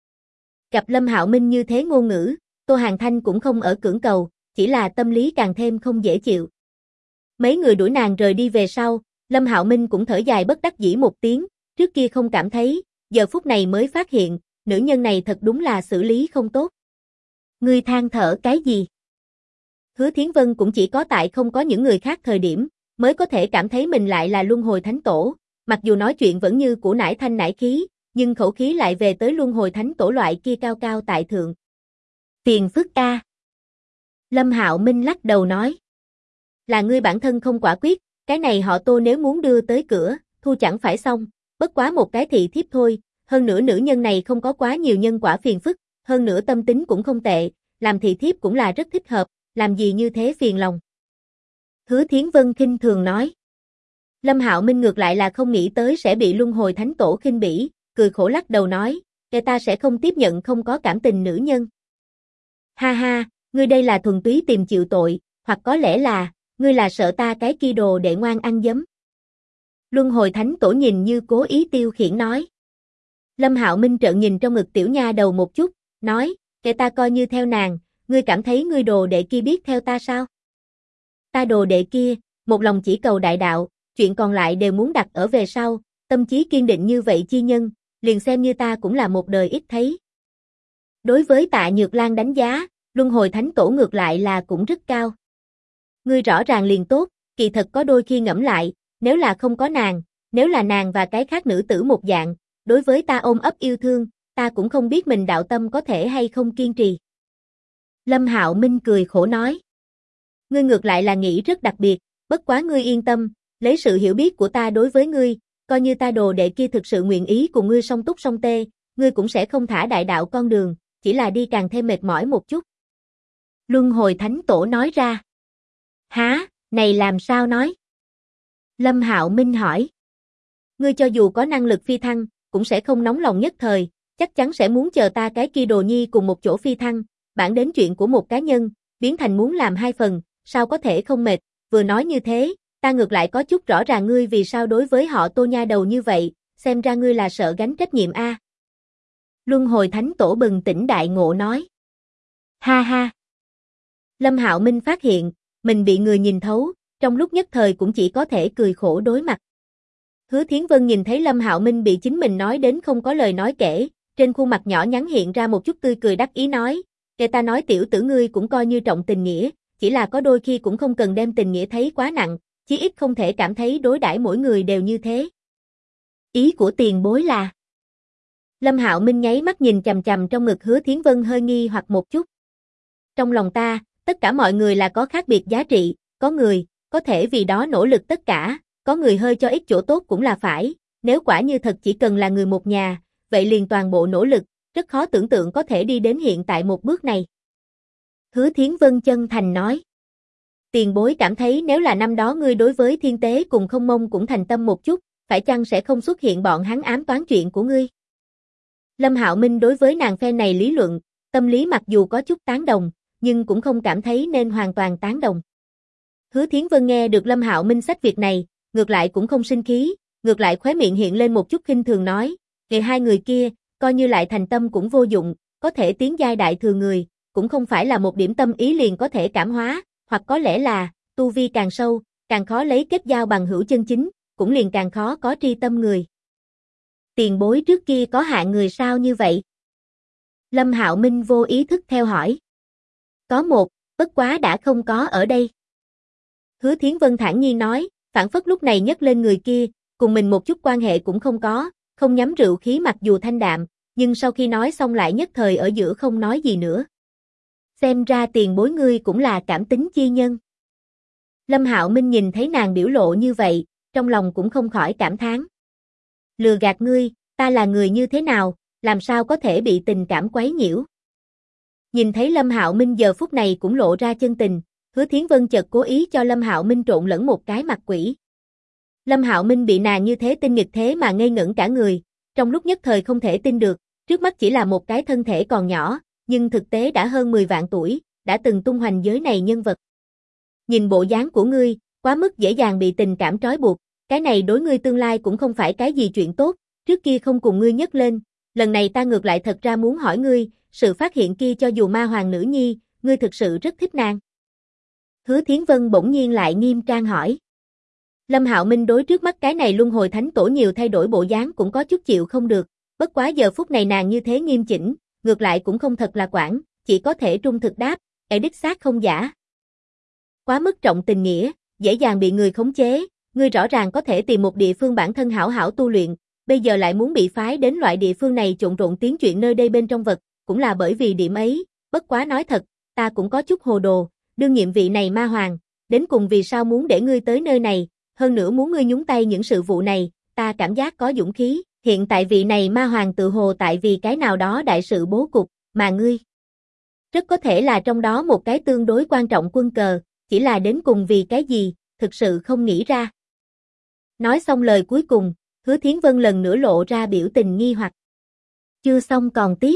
Gặp Lâm Hạo Minh như thế ngôn ngữ, Tô Hàn Thanh cũng không ở cưỡng cầu, chỉ là tâm lý càng thêm không dễ chịu. Mấy người đuổi nàng rời đi về sau, Lâm Hạo Minh cũng thở dài bất đắc dĩ một tiếng, trước kia không cảm thấy, giờ phút này mới phát hiện, nữ nhân này thật đúng là xử lý không tốt. Ngươi than thở cái gì? Hứa Thiến Vân cũng chỉ có tại không có những người khác thời điểm, mới có thể cảm thấy mình lại là luân hồi thánh tổ, mặc dù nói chuyện vẫn như của nải thanh nải khí, nhưng khẩu khí lại về tới luân hồi thánh tổ loại kia cao cao tại thượng. Phiền phức a. Lâm Hạo Minh lắc đầu nói. Là ngươi bản thân không quả quyết, cái này họ Tô nếu muốn đưa tới cửa, thu chẳng phải xong, bất quá một cái thị thiếp thôi, hơn nữa nữ nhân này không có quá nhiều nhân quả phiền phức, hơn nữa tâm tính cũng không tệ, làm thị thiếp cũng là rất thích hợp, làm gì như thế phiền lòng. Hứa Thiến Vân khinh thường nói. Lâm Hạo Minh ngược lại là không nghĩ tới sẽ bị luân hồi thánh tổ khinh bỉ, cười khổ lắc đầu nói, kẻ ta sẽ không tiếp nhận không có cảm tình nữ nhân. Ha ha, ngươi đây là thuần túy tìm chịu tội, hoặc có lẽ là, ngươi là sợ ta cái kia đồ đệ ngoan ăn giấm. Luân hồi thánh tổ nhìn như cố ý tiêu khiển nói. Lâm Hạo Minh trợn nhìn trong ngực tiểu nha đầu một chút, nói, kẻ ta coi như theo nàng, ngươi cảm thấy ngươi đồ đệ kia biết theo ta sao? Ta đồ đệ kia, một lòng chỉ cầu đại đạo, chuyện còn lại đều muốn đặt ở về sau, tâm trí kiên định như vậy chi nhân, liền xem như ta cũng là một đời ít thấy. Đối với Tạ Nhược Lan đánh giá, luân hồi thánh tổ ngược lại là cũng rất cao. Ngươi rõ ràng liền tốt, kỳ thật có đôi khi ngẫm lại, nếu là không có nàng, nếu là nàng và cái khác nữ tử một dạng, đối với ta ôm ấp yêu thương, ta cũng không biết mình đạo tâm có thể hay không kiên trì. Lâm Hạo Minh cười khổ nói. Ngươi ngược lại là nghĩ rất đặc biệt, bất quá ngươi yên tâm, lấy sự hiểu biết của ta đối với ngươi, coi như ta đồ đệ kia thực sự nguyện ý cùng ngươi song túc song tê, ngươi cũng sẽ không thả đại đạo con đường, chỉ là đi càng thêm mệt mỏi một chút. Luân hồi thánh tổ nói ra. Hả, này làm sao nói? Lâm Hạo Minh hỏi. Ngươi cho dù có năng lực phi thăng, cũng sẽ không nóng lòng nhất thời, chắc chắn sẽ muốn chờ ta cái kia đồ nhi cùng một chỗ phi thăng, bản đến chuyện của một cá nhân, biến thành muốn làm hai phần, sao có thể không mệt, vừa nói như thế, ta ngược lại có chút rõ ràng ngươi vì sao đối với họ Tô nha đầu như vậy, xem ra ngươi là sợ gánh trách nhiệm a. Luân hồi thánh tổ bừng tỉnh đại ngộ nói. Ha ha. Lâm Hạo Minh phát hiện, mình bị người nhìn thấu, trong lúc nhất thời cũng chỉ có thể cười khổ đối mặt. Hứa Thiến Vân nhìn thấy Lâm Hạo Minh bị chính mình nói đến không có lời nói kể, trên khuôn mặt nhỏ nhắn hiện ra một chút tươi cười đắc ý nói, kể ta nói tiểu tử ngươi cũng coi như trọng tình nghĩa, chỉ là có đôi khi cũng không cần đem tình nghĩa thấy quá nặng, chí ít không thể cảm thấy đối đãi mỗi người đều như thế. Ý của tiền bối là. Lâm Hạo Minh nháy mắt nhìn chằm chằm trong ngực Hứa Thiến Vân hơi nghi hoặc một chút. Trong lòng ta, tất cả mọi người là có khác biệt giá trị, có người, có thể vì đó nỗ lực tất cả, có người hơi cho ít chỗ tốt cũng là phải, nếu quả như thật chỉ cần là người một nhà, vậy liền toàn bộ nỗ lực, rất khó tưởng tượng có thể đi đến hiện tại một bước này. Hứa Thiến Vân chân thành nói. Tiền bối cảm thấy nếu là năm đó ngươi đối với Thiên Tế cùng Không Mông cũng thành tâm một chút, phải chăng sẽ không xuất hiện bọn hắn ám toán chuyện của ngươi? Lâm Hạo Minh đối với nàng phe này lý luận, tâm lý mặc dù có chút tán đồng, nhưng cũng không cảm thấy nên hoàn toàn tán đồng. Hứa Thiến Vân nghe được Lâm Hạo Minh sách việc này, ngược lại cũng không sinh khí, ngược lại khóe miệng hiện lên một chút khinh thường nói, ngày hai người kia, coi như lại thành tâm cũng vô dụng, có thể tiến giai đại thừa người, cũng không phải là một điểm tâm ý liền có thể cảm hóa, hoặc có lẽ là, tu vi càng sâu, càng khó lấy kết giao bằng hữu chân chính, cũng liền càng khó có tri tâm người. Tiền bối trước kia có hạng người sao như vậy? Lâm Hạo Minh vô ý thức theo hỏi. Có một, bất quá đã không có ở đây. Hứa Thiến Vân thản nhiên nói, phản phất lúc này nhấc lên người kia, cùng mình một chút quan hệ cũng không có, không nhắm rượu khí mặc dù thanh đạm, nhưng sau khi nói xong lại nhất thời ở giữa không nói gì nữa. Xem ra tiền bối ngươi cũng là cảm tính chi nhân. Lâm Hạo Minh nhìn thấy nàng biểu lộ như vậy, trong lòng cũng không khỏi cảm thán. Lừa gạt ngươi, ta là người như thế nào, làm sao có thể bị tình cảm quấy nhiễu. Nhìn thấy Lâm Hạo Minh giờ phút này cũng lộ ra chân tình, Hứa Thiến Vân chợt cố ý cho Lâm Hạo Minh trộn lẫn một cái mặt quỷ. Lâm Hạo Minh bị nàng như thế tinh nghịch thế mà ngây ngẩn cả người, trong lúc nhất thời không thể tin được, trước mắt chỉ là một cái thân thể còn nhỏ, nhưng thực tế đã hơn 10 vạn tuổi, đã từng tung hoành giới này nhân vật. Nhìn bộ dáng của ngươi, quá mức dễ dàng bị tình cảm trói buộc, cái này đối ngươi tương lai cũng không phải cái gì chuyện tốt, trước kia không cùng ngươi nhắc lên, lần này ta ngược lại thật ra muốn hỏi ngươi, sự phát hiện kia cho dù ma hoàng nữ nhi, ngươi thực sự rất thích nàng. Hứa Thiến Vân bỗng nhiên lại nghiêm trang hỏi. Lâm Hạo Minh đối trước mắt cái này luân hồi thánh tổ nhiều thay đổi bộ dáng cũng có chút chịu không được, bất quá giờ phút này nàng như thế nghiêm chỉnh, ngược lại cũng không thật là quản, chỉ có thể trung thực đáp, đích xác không giả. Quá mức trọng tình nghĩa, dễ dàng bị người khống chế, ngươi rõ ràng có thể tìm một địa phương bản thân hảo hảo tu luyện, bây giờ lại muốn bị phái đến loại địa phương này trộn rộn tiếng chuyện nơi đây bên trong vật, cũng là bởi vì điểm ấy, bất quá nói thật, ta cũng có chút hồ đồ, đương nhiệm vị này ma hoàng, đến cùng vì sao muốn để ngươi tới nơi này, hơn nữa muốn ngươi nhúng tay những sự vụ này, ta cảm giác có dũng khí, hiện tại vị này ma hoàng tự hồ tại vì cái nào đó đại sự bố cục, mà ngươi rất có thể là trong đó một cái tương đối quan trọng quân cờ, chỉ là đến cùng vì cái gì, thực sự không nghĩ ra. Nói xong lời cuối cùng, Hứa Thiến Vân lần nữa lộ ra biểu tình nghi hoặc. Chưa xong còn tiếp.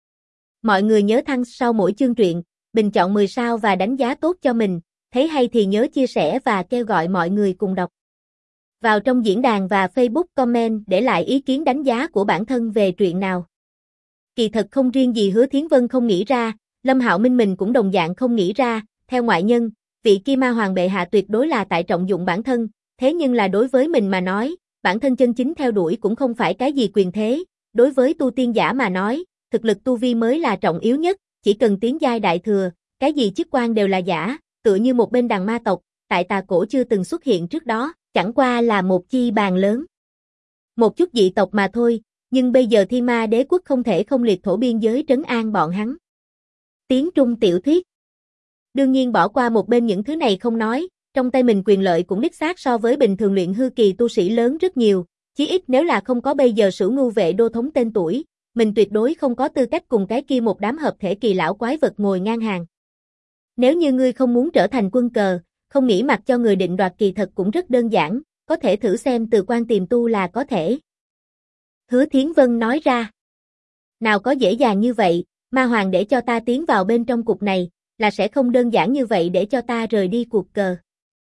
Mọi người nhớ thăng sau mỗi chương truyện, bình chọn 10 sao và đánh giá tốt cho mình, thấy hay thì nhớ chia sẻ và kêu gọi mọi người cùng đọc. Vào trong diễn đàn và Facebook comment để lại ý kiến đánh giá của bản thân về truyện nào. Kỳ thật không riêng gì Hứa Thiến Vân không nghĩ ra, Lâm Hạo Minh mình cũng đồng dạng không nghĩ ra, theo ngoại nhân, vị kia ma hoàng bệ hạ tuyệt đối là tại trọng dụng bản thân, thế nhưng là đối với mình mà nói, bản thân chân chính theo đuổi cũng không phải cái gì quyền thế, đối với tu tiên giả mà nói, thực lực tu vi mới là trọng yếu nhất, chỉ cần tiến giai đại thừa, cái gì chức quan đều là giả, tựa như một bên đàn ma tộc, tại tà cổ chưa từng xuất hiện trước đó, chẳng qua là một chi bàn lớn. Một chút dị tộc mà thôi, nhưng bây giờ Thiên Ma Đế quốc không thể không liệt thổ biên giới trấn an bọn hắn. Tiếng Trung tiểu thuyết. Đương nhiên bỏ qua một bên những thứ này không nói, trong tay mình quyền lợi cũng đích xác so với bình thường luyện hư kỳ tu sĩ lớn rất nhiều, chí ít nếu là không có bây giờ Sửu Ngưu Vệ đô thống tên tuổi, mình tuyệt đối không có tư cách cùng cái kia một đám hợp thể kỳ lão quái vật ngồi ngang hàng. Nếu như ngươi không muốn trở thành quân cờ, không nghĩ mặc cho người định đoạt kỳ thật cũng rất đơn giản, có thể thử xem từ quan tiềm tu là có thể. Hứa Thiến Vân nói ra. Nào có dễ dàng như vậy, ma hoàng để cho ta tiến vào bên trong cục này, là sẽ không đơn giản như vậy để cho ta rời đi cuộc cờ.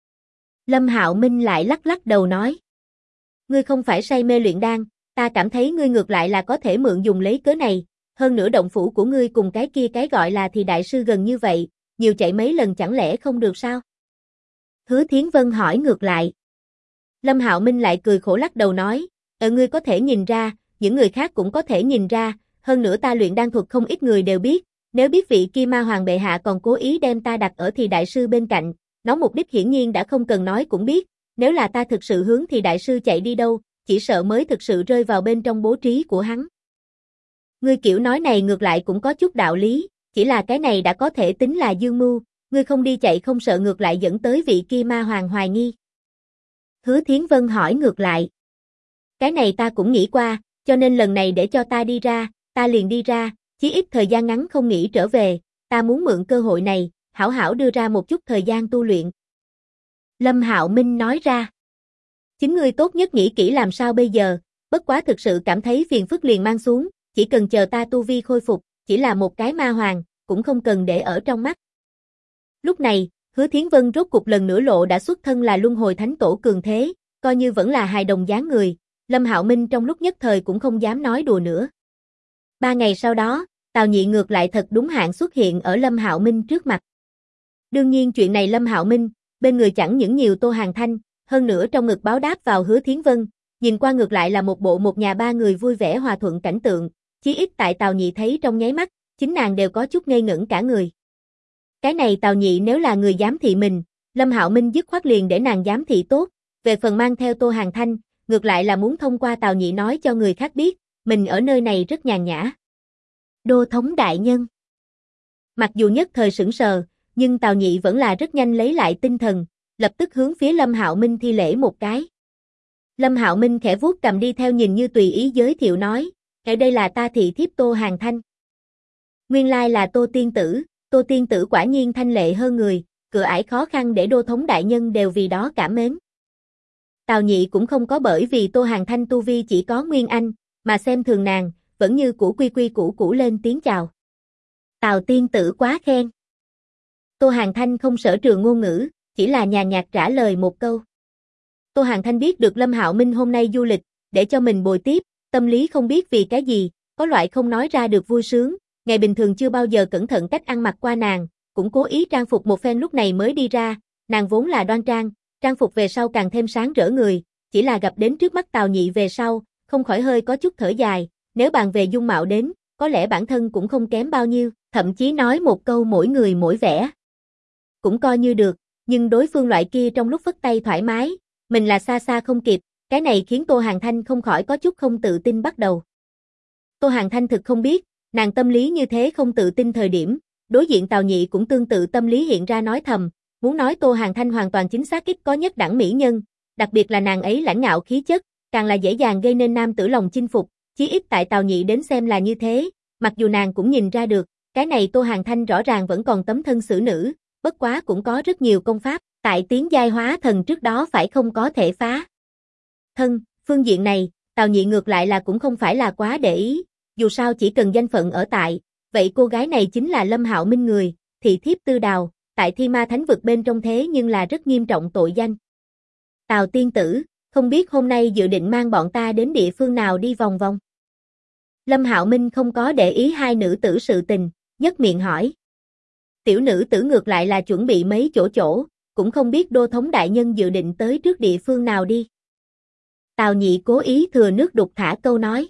Lâm Hạo Minh lại lắc lắc đầu nói. Ngươi không phải say mê luyện đan, ta cảm thấy ngươi ngược lại là có thể mượn dùng lấy cớ này, hơn nữa động phủ của ngươi cùng cái kia cái gọi là thì đại sư gần như vậy, nhiều chạy mấy lần chẳng lẽ không được sao? Hứa Thiến Vân hỏi ngược lại. Lâm Hạo Minh lại cười khổ lắc đầu nói, ngươi có thể nhìn ra, những người khác cũng có thể nhìn ra, hơn nữa ta luyện đan thuật không ít người đều biết, nếu biết vị kia ma hoàng bệ hạ còn cố ý đem ta đặt ở thì đại sư bên cạnh, nó mục đích hiển nhiên đã không cần nói cũng biết, nếu là ta thực sự hướng thì đại sư chạy đi đâu, chỉ sợ mới thực sự rơi vào bên trong bố trí của hắn. Ngươi kiểu nói này ngược lại cũng có chút đạo lý, chỉ là cái này đã có thể tính là dương mưu, ngươi không đi chạy không sợ ngược lại dẫn tới vị kia ma hoàng hoài nghi. Hứa Thiến Vân hỏi ngược lại. Cái này ta cũng nghĩ qua, cho nên lần này để cho ta đi ra, ta liền đi ra, chí ít thời gian ngắn không nghĩ trở về, ta muốn mượn cơ hội này, hảo hảo đưa ra một chút thời gian tu luyện. Lâm Hạo Minh nói ra. Chính ngươi tốt nhất nghĩ kỹ làm sao bây giờ, bất quá thực sự cảm thấy phiền phức liền mang xuống, chỉ cần chờ ta tu vi khôi phục, chỉ là một cái ma hoàng, cũng không cần để ở trong mắt. Lúc này, Hứa Thiến Vân rốt cục lần nữa lộ đã xuất thân là luân hồi thánh tổ cường thế, coi như vẫn là hài đồng dáng người, Lâm Hạo Minh trong lúc nhất thời cũng không dám nói đùa nữa. 3 ngày sau đó, Tào Nhị ngược lại thật đúng hạn xuất hiện ở Lâm Hạo Minh trước mặt. Đương nhiên chuyện này Lâm Hạo Minh, bên người chẳng những nhiều Tô Hàn Thanh, hơn nữa trong ngực báo đáp vào Hứa Thiến Vân, nhìn qua ngược lại là một bộ một nhà ba người vui vẻ hòa thuận cảnh tượng, chí ít tại Tào Nhị thấy trong nháy mắt, chính nàng đều có chút ngây ngẩn cả người. Cái này Tào Nhị nếu là người giám thị mình, Lâm Hạo Minh dứt khoát liền để nàng giám thị tốt, về phần mang theo Tô Hàn Thanh, ngược lại là muốn thông qua Tào Nhị nói cho người khác biết, mình ở nơi này rất nhàn nhã. Đô thống đại nhân. Mặc dù nhất thời sững sờ, nhưng Tào Nhị vẫn là rất nhanh lấy lại tinh thần, lập tức hướng phía Lâm Hạo Minh thi lễ một cái. Lâm Hạo Minh khẽ vuốt cầm đi theo nhìn như tùy ý giới thiệu nói, ở đây là ta thị thiếp Tô Hàn Thanh. Nguyên lai là Tô tiên tử quả nhiên thanh lệ hơn người, cửa ải khó khăn để đô thống đại nhân đều vì đó cảm mến. Tào Nhị cũng không có bởi vì Tô Hàn Thanh tu vi chỉ có Nguyên Anh, mà xem thường nàng, vẫn như cũ quy củ lên tiếng chào. Tào tiên tử quá khen. Tô Hàn Thanh không sở trường ngôn ngữ, chỉ là nhàn nhạt trả lời một câu. Tô Hàn Thanh biết được Lâm Hạo Minh hôm nay du lịch, để cho mình bồi tiếp, tâm lý không biết vì cái gì, có loại không nói ra được vui sướng, ngày bình thường chưa bao giờ cẩn thận cách ăn mặc qua nàng, cũng cố ý trang phục một phen lúc này mới đi ra, nàng vốn là đoan trang, trang phục về sau càng thêm sáng rỡ người, chỉ là gặp đến trước mắt Tào Nhị về sau, không khỏi hơi có chút thở dài, nếu bàn về dung mạo đến, có lẽ bản thân cũng không kém bao nhiêu, thậm chí nói một câu mỗi người mỗi vẻ. Cũng coi như được, nhưng đối phương loại kia trong lúc phất tay thoải mái, mình là xa xa không kịp, cái này khiến Tô Hàn Thanh không khỏi có chút không tự tin bắt đầu. Tô Hàn Thanh thực không biết, nàng tâm lý như thế không tự tin thời điểm, đối diện Tào Nhị cũng tương tự tâm lý hiện ra nói thầm, muốn nói Tô Hàn Thanh hoàn toàn chính xác ít có nhất đẳng mỹ nhân, đặc biệt là nàng ấy lãnh ngạo khí chất, càng là dễ dàng gây nên nam tử lòng chinh phục, chí ít tại Tào Nhị đến xem là như thế, mặc dù nàng cũng nhìn ra được, cái này Tô Hàn Thanh rõ ràng vẫn còn tấm thân xử nữ, bất quá cũng có rất nhiều công pháp, tại tiến giai hóa thần trước đó phải không có thể phá. Thân, phương diện này, Tào Nhị ngược lại là cũng không phải là quá để ý, dù sao chỉ cần danh phận ở tại, vậy cô gái này chính là Lâm Hạo Minh người, thị thiếp Tư Đào, tại Thi Ma Thánh vực bên trong thế nhưng là rất nghiêm trọng tội danh. Tào tiên tử, không biết hôm nay dự định mang bọn ta đến địa phương nào đi vòng vòng. Lâm Hạo Minh không có để ý hai nữ tử sự tình, nhấc miệng hỏi. Tiểu nữ tử ngược lại là chuẩn bị mấy chỗ, cũng không biết đô thống đại nhân dự định tới trước địa phương nào đi. Tào Nhị cố ý thừa nước đục thả câu nói.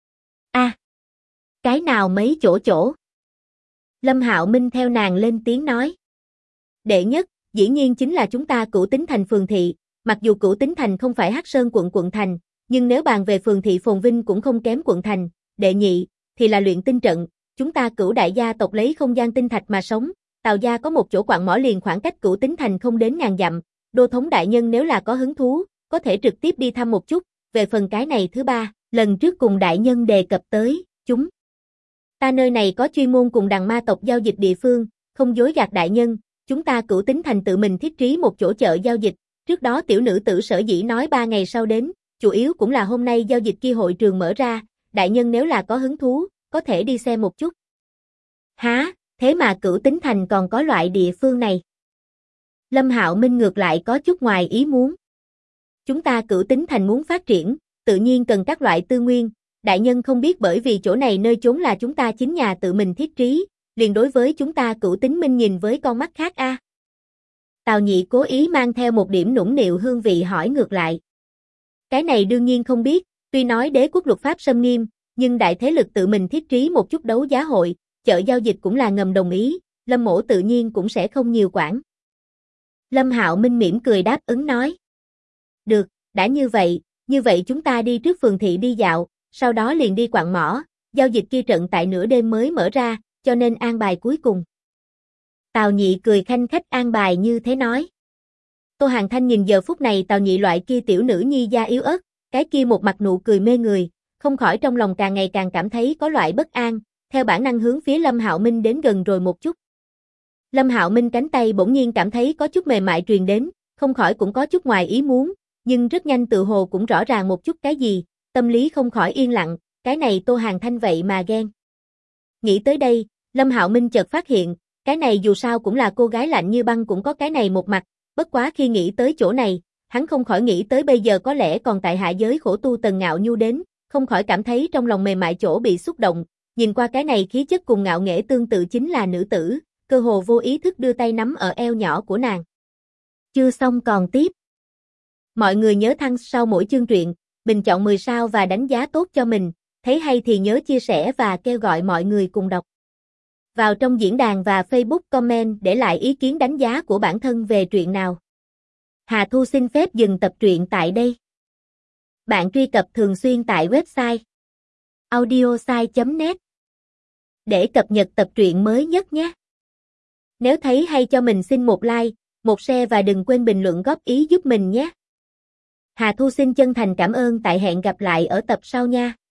Cái nào mấy chỗ? Lâm Hạo Minh theo nàng lên tiếng nói. Đệ nhất, dĩ nhiên chính là chúng ta Cửu Tính Thành phường thị, mặc dù Cửu Tính Thành không phải Hắc Sơn quận thành, nhưng nếu bàn về phường thị phồn vinh cũng không kém quận thành. Đệ nhị, thì là luyện tinh trận, chúng ta Cửu đại gia tộc lấy không gian tinh thạch mà sống, Tào gia có một chỗ quặng mỏ liền khoảng cách Cửu Tính Thành không đến ngàn dặm, đô thống đại nhân nếu là có hứng thú, có thể trực tiếp đi thăm một chút, về phần cái này thứ ba, lần trước cùng đại nhân đề cập tới, ta nơi này có chuyên môn cùng đằng ma tộc giao dịch địa phương, không dối gạt đại nhân, chúng ta Cửu Tính Thành tự mình thiết trí một chỗ chợ giao dịch, trước đó tiểu nữ tử sở dĩ nói 3 ngày sau đến, chủ yếu cũng là hôm nay giao dịch kia hội trường mở ra, đại nhân nếu là có hứng thú, có thể đi xem một chút. Hả, thế mà Cửu Tính Thành còn có loại địa phương này. Lâm Hạo Minh ngược lại có chút ngoài ý muốn. Chúng ta Cửu Tính Thành muốn phát triển, tự nhiên cần các loại tư nguyên, đại nhân không biết bởi vì chỗ này nơi chốn là chúng ta chính nhà tự mình thiết trí, liền đối với chúng ta Cửu Tính Minh nhìn với con mắt khác a. Tào Nhị cố ý mang theo một điểm nũng nịu hương vị hỏi ngược lại. Cái này đương nhiên không biết, tuy nói đế quốc luật pháp xâm nghiêm, nhưng đại thế lực tự mình thiết trí một chút đấu giá hội, chợ giao dịch cũng là ngầm đồng ý, Lâm mỗ tự nhiên cũng sẽ không nhiều quản. Lâm Hạo Minh mỉm cười đáp ứng nói. Được, đã như vậy chúng ta đi trước phường thị đi dạo, sau đó liền đi quặng mỏ, giao dịch kia trận tại nửa đêm mới mở ra, cho nên an bài cuối cùng. Tào Nhị cười khanh khách an bài như thế nói. Tô Hàn Thanh nhìn giờ phút này Tào Nhị loại kia tiểu nữ nhi da yếu ớt, cái kia một mặt nụ cười mê người, không khỏi trong lòng càng ngày càng cảm thấy có loại bất an, theo bản năng hướng phía Lâm Hạo Minh đến gần rồi một chút. Lâm Hạo Minh cánh tay bỗng nhiên cảm thấy có chút mềm mại truyền đến, không khỏi cũng có chút ngoài ý muốn, nhưng rất nhanh tự hồ cũng rõ ràng một chút cái gì, tâm lý không khỏi yên lặng, cái này Tô Hàn Thanh vậy mà ghen. Nghĩ tới đây, Lâm Hạo Minh chợt phát hiện, cái này dù sao cũng là cô gái lạnh như băng cũng có cái này một mặt, bất quá khi nghĩ tới chỗ này, hắn không khỏi nghĩ tới bây giờ có lẽ còn tại hạ giới khổ tu Tần Ngạo Nhu đến, không khỏi cảm thấy trong lòng mềm mại chỗ bị xúc động, nhìn qua cái này khí chất cùng ngạo nghễ tương tự chính là nữ tử, cơ hồ vô ý thức đưa tay nắm ở eo nhỏ của nàng. Chưa xong còn tiếp. Mọi người nhớ thăng sau mỗi chương truyện, bình chọn 10 sao và đánh giá tốt cho mình, thấy hay thì nhớ chia sẻ và kêu gọi mọi người cùng đọc. Vào trong diễn đàn và Facebook comment để lại ý kiến đánh giá của bản thân về truyện nào. Hà Thu xin phép dừng tập truyện tại đây. Bạn truy cập thường xuyên tại website audiosai.net để cập nhật tập truyện mới nhất nhé. Nếu thấy hay cho mình xin một like, một share và đừng quên bình luận góp ý giúp mình nhé. Hà Thu xin chân thành cảm ơn, tại hẹn gặp lại ở tập sau nha.